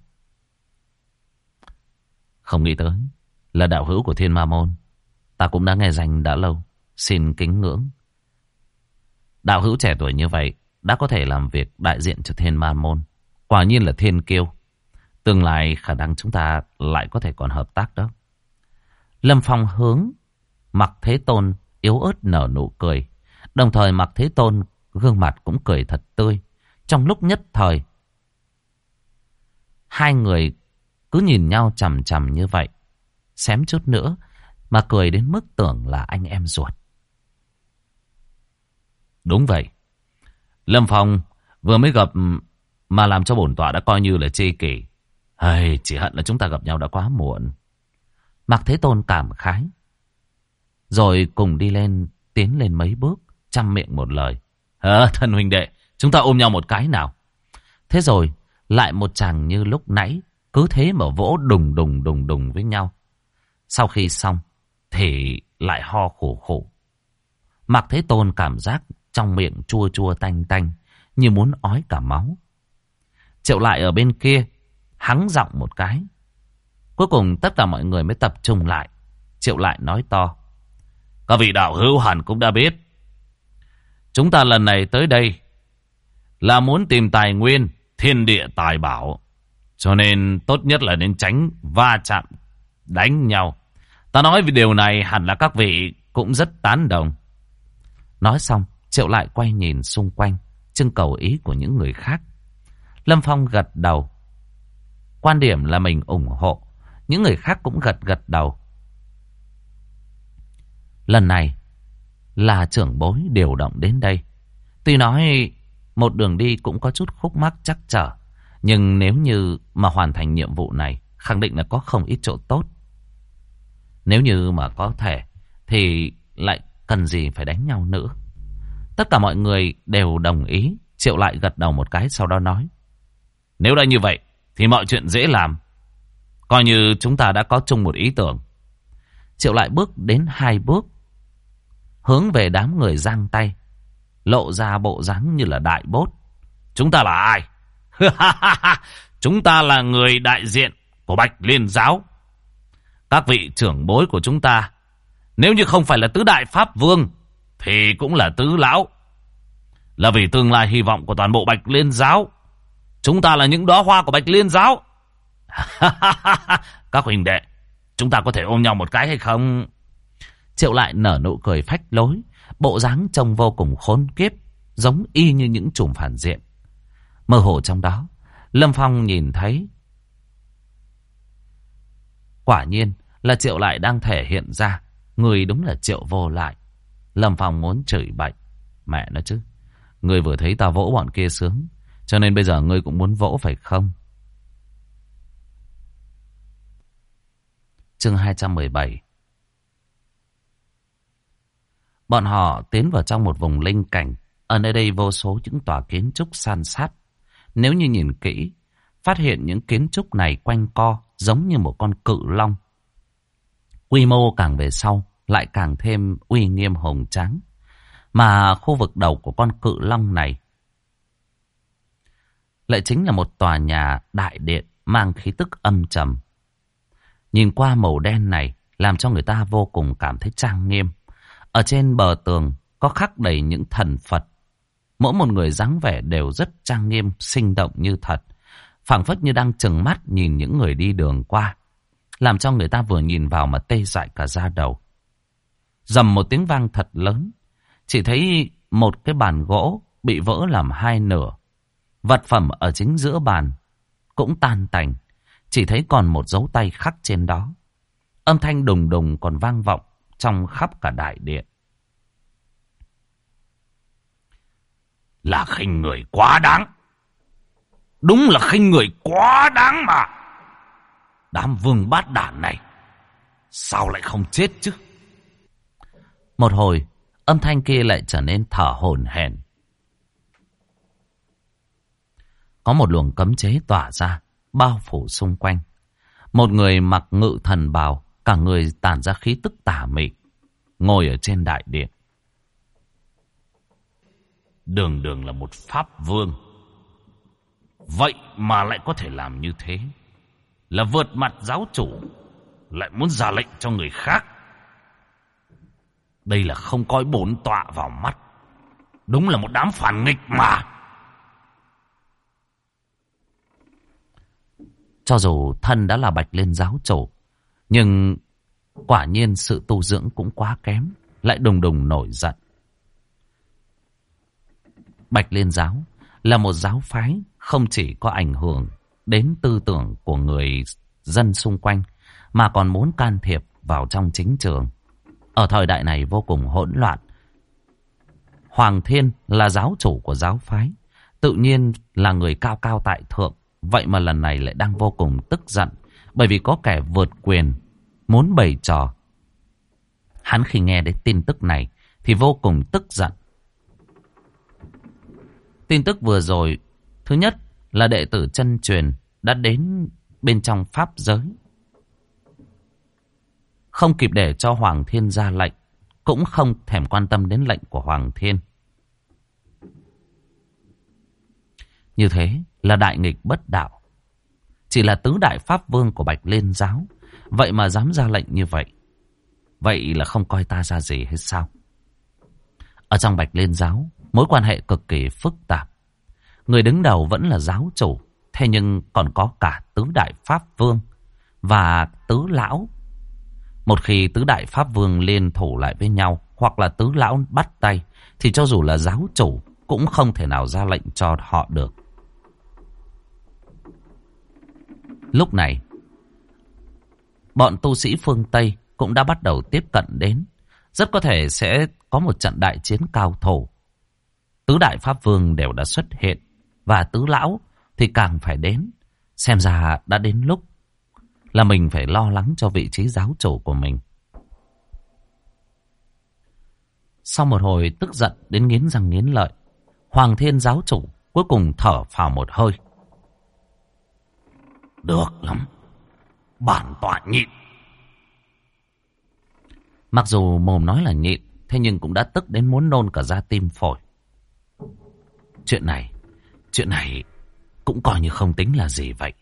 Không nghĩ tới là đạo hữu của Thiên Ma Môn. Ta cũng đã nghe danh đã lâu, xin kính ngưỡng. Đạo hữu trẻ tuổi như vậy đã có thể làm việc đại diện cho Thiên Ma Môn, quả nhiên là thiên kiêu. Tương lai khả năng chúng ta lại có thể còn hợp tác đó. Lâm Phong hướng Mạc Thế Tôn yếu ớt nở nụ cười. Đồng thời Mạc Thế Tôn gương mặt cũng cười thật tươi. Trong lúc nhất thời, hai người cứ nhìn nhau chằm chằm như vậy, xém chút nữa mà cười đến mức tưởng là anh em ruột. Đúng vậy, Lâm Phong vừa mới gặp mà làm cho bổn tọa đã coi như là tri kỷ. Chỉ hận là chúng ta gặp nhau đã quá muộn. Mạc Thế Tôn cảm khái, rồi cùng đi lên, tiến lên mấy bước, chăm miệng một lời. Thân huynh đệ, chúng ta ôm nhau một cái nào. Thế rồi lại một chàng như lúc nãy, cứ thế mà vỗ đùng đùng với nhau. Sau khi xong thì lại ho khổ khổ. Mạc Thế Tôn cảm giác trong miệng chua chua tanh tanh, như muốn ói cả máu. Triệu Lại ở bên kia hắng giọng một cái. Cuối cùng tất cả mọi người mới tập trung lại. Triệu Lại nói to: các vị đạo hữu hẳn cũng đã biết, chúng ta lần này tới đây là muốn tìm tài nguyên, thiên địa tài bảo. Cho nên tốt nhất là nên tránh va chạm, đánh nhau. Ta nói về điều này hẳn là các vị cũng rất tán đồng. Nói xong, Triệu Lại quay nhìn xung quanh, trưng cầu ý của những người khác. Lâm Phong gật đầu. Quan điểm là mình ủng hộ. Những người khác cũng gật đầu. Lần này là trưởng bối điều động đến đây. Tuy nói một đường đi cũng có chút khúc mắc trắc trở, nhưng nếu như mà hoàn thành nhiệm vụ này, khẳng định là có không ít chỗ tốt. Nếu như mà có thể thì lại cần gì phải đánh nhau nữa. Tất cả mọi người đều đồng ý. Triệu lại gật đầu một cái, sau đó nói: nếu đã như vậy thì mọi chuyện dễ làm. Coi như chúng ta đã có chung một ý tưởng. Triệu lại bước đến 2 bước, hướng về đám người giang tay, lộ ra bộ dáng như là đại bốt. Chúng ta là ai? Chúng ta là người đại diện của Bạch Liên giáo. Các vị trưởng bối của chúng ta, nếu như không phải là tứ đại pháp vương thì cũng là tứ lão. Là vì tương lai hy vọng của toàn bộ Bạch Liên giáo. Chúng ta là những đóa hoa của Bạch Liên giáo. Các huynh đệ, chúng ta có thể ôm nhau một cái hay không? Triệu lại nở nụ cười phách lối, bộ dáng trông vô cùng khốn kiếp, giống y như những chùm phản diện. Mơ hồ trong đó, Lâm Phong nhìn thấy quả nhiên là Triệu lại đang thể hiện ra người đúng là Triệu Vô Lại. Lâm Phong muốn chửi bậy: mẹ nó chứ, ngươi vừa thấy ta vỗ bọn kia sướng, cho nên bây giờ ngươi cũng muốn vỗ phải không? Chương 217. Bọn họ tiến vào trong một vùng linh cảnh. Ở nơi đây vô số những tòa kiến trúc san sát. Nếu như nhìn kỹ, phát hiện những kiến trúc này quanh co giống như một con cự long. Quy mô càng về sau lại càng thêm uy nghiêm hùng tráng. Mà khu vực đầu của con cự long này lại chính là một tòa nhà đại điện mang khí tức âm trầm. Nhìn qua màu đen này làm cho người ta vô cùng cảm thấy trang nghiêm. Ở trên bờ tường có khắc đầy những thần Phật. Mỗi một người dáng vẻ đều rất trang nghiêm, sinh động như thật. Phảng phất như đang trừng mắt nhìn những người đi đường qua, làm cho người ta vừa nhìn vào mà tê dại cả da đầu. Rầm một tiếng vang thật lớn. Chỉ thấy một cái bàn gỗ bị vỡ làm 2 nửa. Vật phẩm ở chính giữa bàn cũng tan tành. Chỉ thấy còn một dấu tay khắc trên đó. Âm thanh đùng đùng còn vang vọng trong khắp cả đại điện. Là khinh người quá đáng. Đúng là khinh người quá đáng mà. Đám vương bát đản này sao lại không chết chứ? Một hồi, âm thanh kia lại trở nên thở hổn hển. Có một luồng cấm chế tỏa ra, bao phủ xung quanh. Một người mặc ngự thần bào, cả người tản ra khí tức tà mị, ngồi ở trên đại điện. Đường đường là một pháp vương, vậy mà lại có thể làm như thế. Là vượt mặt giáo chủ, lại muốn ra lệnh cho người khác. Đây là không coi bổn tọa vào mắt. Đúng là một đám phản nghịch mà. Cho dù thân đã là Bạch Liên giáo chủ, nhưng quả nhiên sự tu dưỡng cũng quá kém, lại đùng đùng nổi giận. Bạch Liên giáo là một giáo phái không chỉ có ảnh hưởng đến tư tưởng của người dân xung quanh, mà còn muốn can thiệp vào trong chính trường. Ở thời đại này vô cùng hỗn loạn. Hoàng Thiên là giáo chủ của giáo phái, tự nhiên là người cao cao tại thượng. Vậy mà lần này lại đang vô cùng tức giận, bởi vì có kẻ vượt quyền muốn bày trò. Hắn khi nghe đến tin tức này thì vô cùng tức giận. Tin tức vừa rồi, thứ nhất là đệ tử chân truyền đã đến bên trong pháp giới. Không kịp để cho Hoàng Thiên ra lệnh, cũng không thèm quan tâm đến lệnh của Hoàng Thiên. Như thế là đại nghịch bất đạo. Chỉ là tứ đại pháp vương của Bạch Liên giáo, vậy mà dám ra lệnh như vậy. Vậy là không coi ta ra gì hết sao? Ở trong Bạch Liên giáo, mối quan hệ cực kỳ phức tạp. Người đứng đầu vẫn là giáo chủ, thế nhưng còn có cả tứ đại pháp vương và tứ lão. Một khi tứ đại pháp vương liên thủ lại với nhau, hoặc là tứ lão bắt tay, thì cho dù là giáo chủ cũng không thể nào ra lệnh cho họ được. Lúc này, bọn tu sĩ phương Tây cũng đã bắt đầu tiếp cận đến. Rất có thể sẽ có một trận đại chiến cao thổ. Tứ đại pháp vương đều đã xuất hiện, và tứ lão thì càng phải đến. Xem ra đã đến lúc là mình phải lo lắng cho vị trí giáo chủ của mình. Sau một hồi tức giận đến nghiến răng nghiến lợi, Hoàng Thiên giáo chủ cuối cùng thở phào một hơi. Được lắm, bản tọa nhịn. Mặc dù mồm nói là nhịn, thế nhưng cũng đã tức đến muốn nôn cả ra tim phổi. Chuyện này cũng coi như không tính là gì vậy.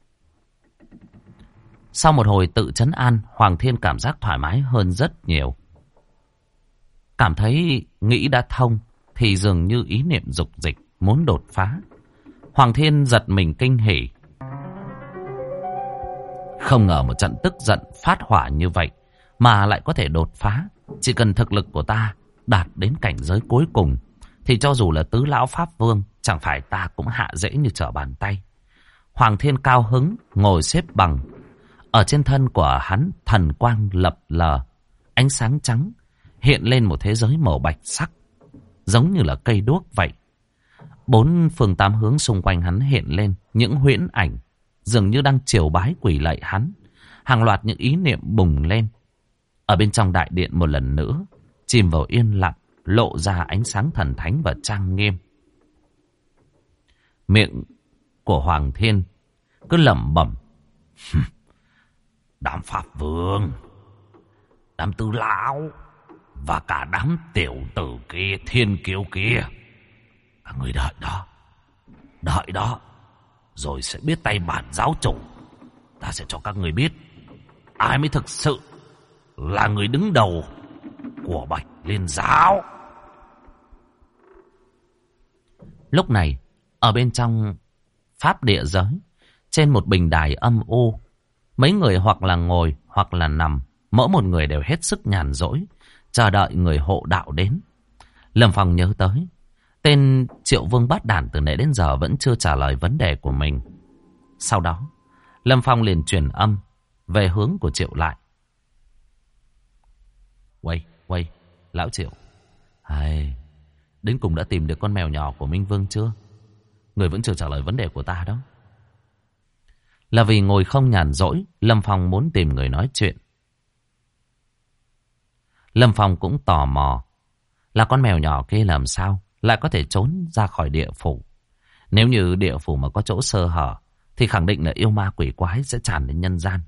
Sau một hồi tự trấn an, Hoàng Thiên cảm giác thoải mái hơn rất nhiều. Cảm thấy nghĩ đã thông, thì dường như ý niệm dục dịch muốn đột phá. Hoàng Thiên giật mình kinh hỉ. Không ngờ một trận tức giận phát hỏa như vậy mà lại có thể đột phá. Chỉ cần thực lực của ta đạt đến cảnh giới cuối cùng, thì cho dù là tứ lão pháp vương, chẳng phải ta cũng hạ dễ như trở bàn tay. Hoàng Thiên cao hứng ngồi xếp bằng. Ở trên thân của hắn thần quang lập lờ, ánh sáng trắng hiện lên một thế giới màu bạch sắc, giống như là cây đuốc vậy. Bốn phương tám hướng xung quanh hắn hiện lên những huyễn ảnh, dường như đang triều bái quỳ lạy hắn. Hàng loạt những ý niệm bùng lên. Ở bên trong đại điện một lần nữa chìm vào yên lặng, lộ ra ánh sáng thần thánh và trang nghiêm. Miệng của Hoàng Thiên cứ lẩm bẩm: đám pháp vương, đám tứ lão và cả đám tiểu tử kia, thiên kiêu kia, các người đợi đó, rồi sẽ biết tay bản giáo chủ. Ta sẽ cho các người biết ai mới thực sự là người đứng đầu của Bạch Liên giáo. Lúc này, ở bên trong pháp địa giới, trên một bình đài âm u, mấy người hoặc là ngồi hoặc là nằm, mỗi một người đều hết sức nhàn rỗi, chờ đợi người hộ đạo đến. Lâm Phong nhớ tới tên Triệu Vương Bát Đản từ nãy đến giờ vẫn chưa trả lời vấn đề của mình. Sau đó, Lâm Phong liền truyền âm về hướng của Triệu Lại. Quay, lão Triệu. Đến cùng đã tìm được con mèo nhỏ của Minh Vương chưa? Người vẫn chưa trả lời vấn đề của ta đó. Là vì ngồi không nhàn rỗi, Lâm Phong muốn tìm người nói chuyện. Lâm Phong cũng tò mò là con mèo nhỏ kia làm sao lại có thể trốn ra khỏi địa phủ. Nếu như địa phủ mà có chỗ sơ hở, thì khẳng định là yêu ma quỷ quái sẽ tràn đến nhân gian.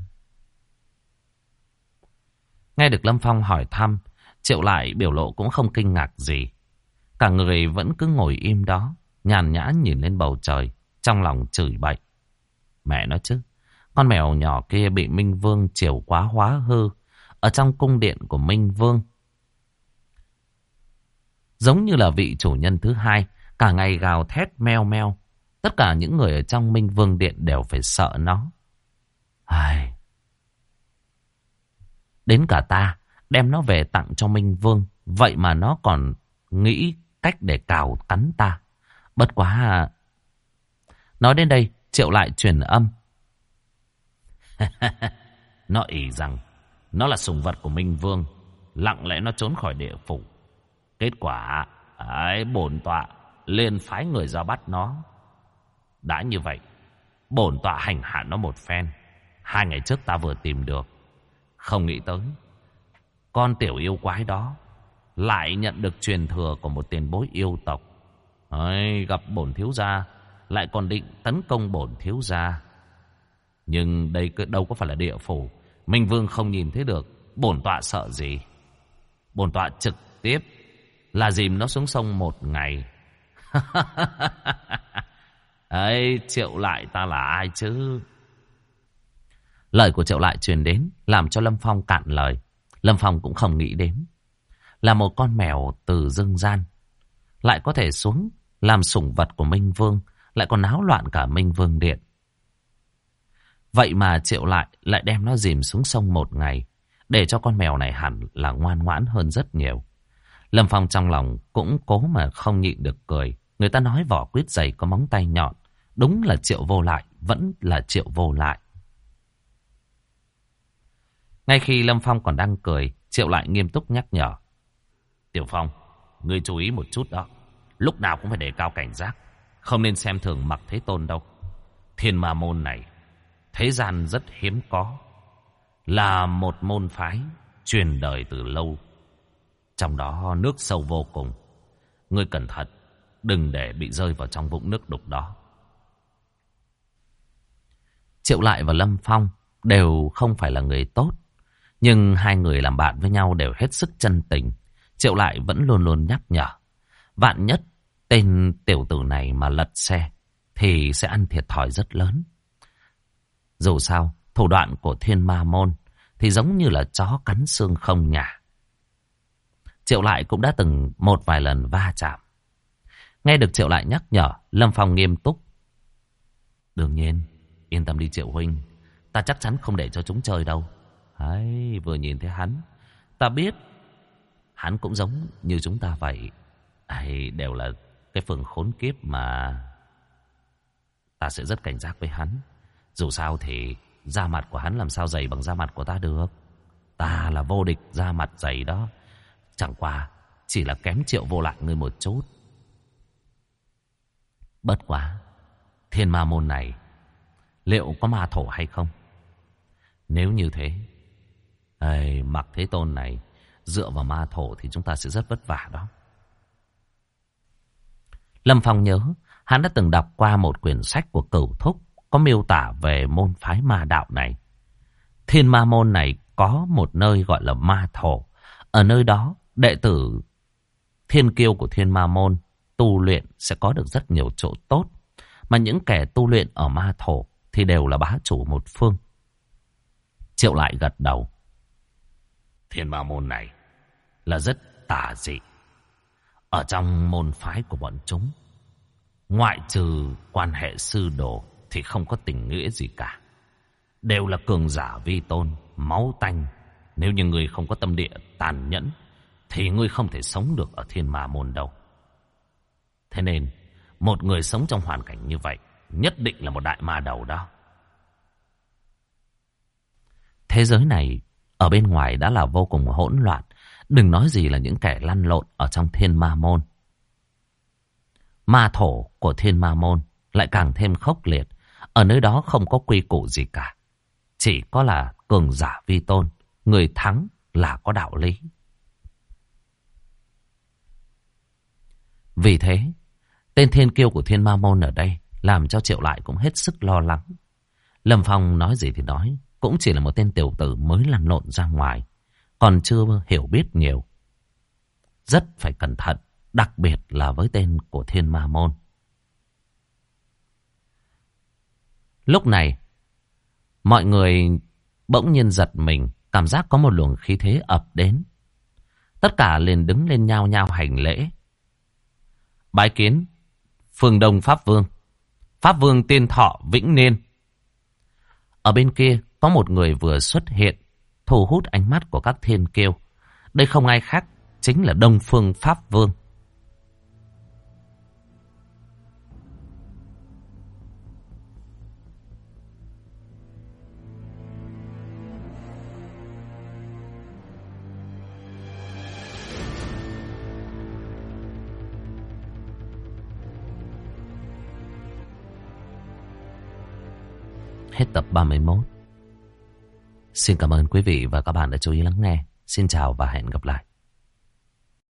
Nghe được Lâm Phong hỏi thăm, Triệu Lại biểu lộ cũng không kinh ngạc gì. Cả người vẫn cứ ngồi im đó, nhàn nhã nhìn lên bầu trời, trong lòng chửi bậy. Mẹ nói chứ, con mèo nhỏ kia bị Minh Vương chiều quá hóa hư ở trong cung điện của Minh Vương. Giống như là vị chủ nhân thứ hai, cả ngày gào thét meo meo. Tất cả những người ở trong Minh Vương điện đều phải sợ nó. Đến cả ta đem nó về tặng cho Minh Vương, vậy mà nó còn nghĩ cách để cào cắn ta. Bất quá. Nói đến đây, Triệu Lại truyền âm. Nó ỷ rằng nó là sủng vật của Minh Vương, lặng lẽ nó trốn khỏi địa phủ. Kết quả bổn tọa liền phái người ra bắt nó. Đã như vậy, bổn tọa hành hạ nó một phen. 2 ngày trước ta vừa tìm được. Không nghĩ tới con tiểu yêu quái đó lại nhận được truyền thừa của một tiền bối yêu tộc. Gặp bổn thiếu gia lại còn định tấn công bổn thiếu gia. Nhưng đây đâu có phải là địa phủ, Minh Vương không nhìn thấy được. Bổn tọa sợ gì? Bổn tọa trực tiếp là dìm nó xuống sông 1 ngày. Triệu Lại ta là ai chứ? Lời của Triệu Lại truyền đến làm cho Lâm Phong cạn lời. Lâm Phong cũng không nghĩ đến là một con mèo từ dương gian lại có thể xuống làm sủng vật của Minh Vương, lại còn náo loạn cả Minh Vương điện. Vậy mà Triệu lại đem nó dìm xuống sông 1 ngày, để cho con mèo này hẳn là ngoan ngoãn hơn rất nhiều. Lâm Phong trong lòng cũng cố mà không nhịn được cười. Người ta nói vỏ quýt dày có móng tay nhọn. Đúng là Triệu Vô Lại vẫn là Triệu Vô Lại. Ngay khi Lâm Phong còn đang cười, Triệu Lại nghiêm túc nhắc nhở. Tiểu Phong, ngươi chú ý một chút đó. Lúc nào cũng phải đề cao cảnh giác, không nên xem thường Mặc Thế Tôn đâu. Thiên Ma môn này thế gian rất hiếm có, là một môn phái truyền đời từ lâu. Trong đó nước sâu vô cùng. Ngươi cẩn thận, đừng để bị rơi vào trong vũng nước đục đó. Triệu Lại và Lâm Phong đều không phải là người tốt, nhưng hai người làm bạn với nhau đều hết sức chân tình. Triệu Lại vẫn luôn luôn nhắc nhở, vạn nhất tên tiểu tử này mà lật xe thì sẽ ăn thiệt thòi rất lớn. Dù sao, thủ đoạn của Thiên Ma Môn thì giống như là chó cắn xương không nhả. Triệu Lại cũng đã từng một vài lần va chạm. Nghe được Triệu Lại nhắc nhở, Lâm Phong nghiêm túc. Đương nhiên, yên tâm đi Triệu huynh, ta chắc chắn không để cho chúng chơi đâu. Ấy, vừa nhìn thấy hắn, ta biết hắn cũng giống như chúng ta vậy. Ấy, đều là cái phường khốn kiếp mà. Ta sẽ rất cảnh giác với hắn. Dù sao thì da mặt của hắn làm sao dày bằng da mặt của ta được. Ta là vô địch da mặt dày đó. Chẳng qua chỉ là kém Triệu Vô Lại ngươi một chút. Bất quá, Thiên Ma Môn này liệu có ma thổ hay không? Nếu như thế, Mạc Thế Tôn này dựa vào ma thổ thì chúng ta sẽ rất vất vả đó. Lâm Phong nhớ hắn đã từng đọc qua một quyển sách của Cửu Thúc có miêu tả về môn phái ma đạo này. Thiên Ma Môn này có một nơi gọi là ma thổ. Ở nơi đó, đệ tử thiên kiêu của Thiên Ma Môn tu luyện sẽ có được rất nhiều chỗ tốt. Mà những kẻ tu luyện ở ma thổ thì đều là bá chủ một phương. Triệu Lại gật đầu. Thiên Ma Môn này là rất tà dị. Ở trong môn phái của bọn chúng, ngoại trừ quan hệ sư đồ thì không có tình nghĩa gì cả. Đều là cường giả vi tôn, máu tanh. Nếu như ngươi không có tâm địa tàn nhẫn thì ngươi không thể sống được ở Thiên Ma Môn đâu. Thế nên một người sống trong hoàn cảnh như vậy nhất định là một đại ma đầu đó. Thế giới này ở bên ngoài đã là vô cùng hỗn loạn, đừng nói gì là những kẻ lăn lộn ở trong Thiên Ma Môn. Ma thổ của Thiên Ma Môn lại càng thêm khốc liệt. Ở nơi đó không có quy củ gì cả, chỉ có là cường giả vi tôn, người thắng là có đạo lý. Vì thế, tên thiên kiêu của Thiên Ma Môn ở đây làm cho Triệu Lại cũng hết sức lo lắng. Lâm Phong nói gì thì nói, cũng chỉ là một tên tiểu tử mới lăn lộn ra ngoài, còn chưa hiểu biết nhiều. Rất phải cẩn thận, đặc biệt là với tên của Thiên Ma Môn. Lúc này, mọi người bỗng nhiên giật mình, cảm giác có một luồng khí thế ập đến. Tất cả liền đứng lên nhao nhao hành lễ. Bái kiến Phương Đông Pháp Vương, Pháp Vương Tiên Thọ Vĩnh Niên. Ở bên kia có một người vừa xuất hiện, thu hút ánh mắt của các thiên kiêu. Đây không ai khác, chính là Đông Phương Pháp Vương. Hết tập 31. Xin cảm ơn quý vị và các bạn đã chú ý lắng nghe. Xin chào và hẹn gặp lại.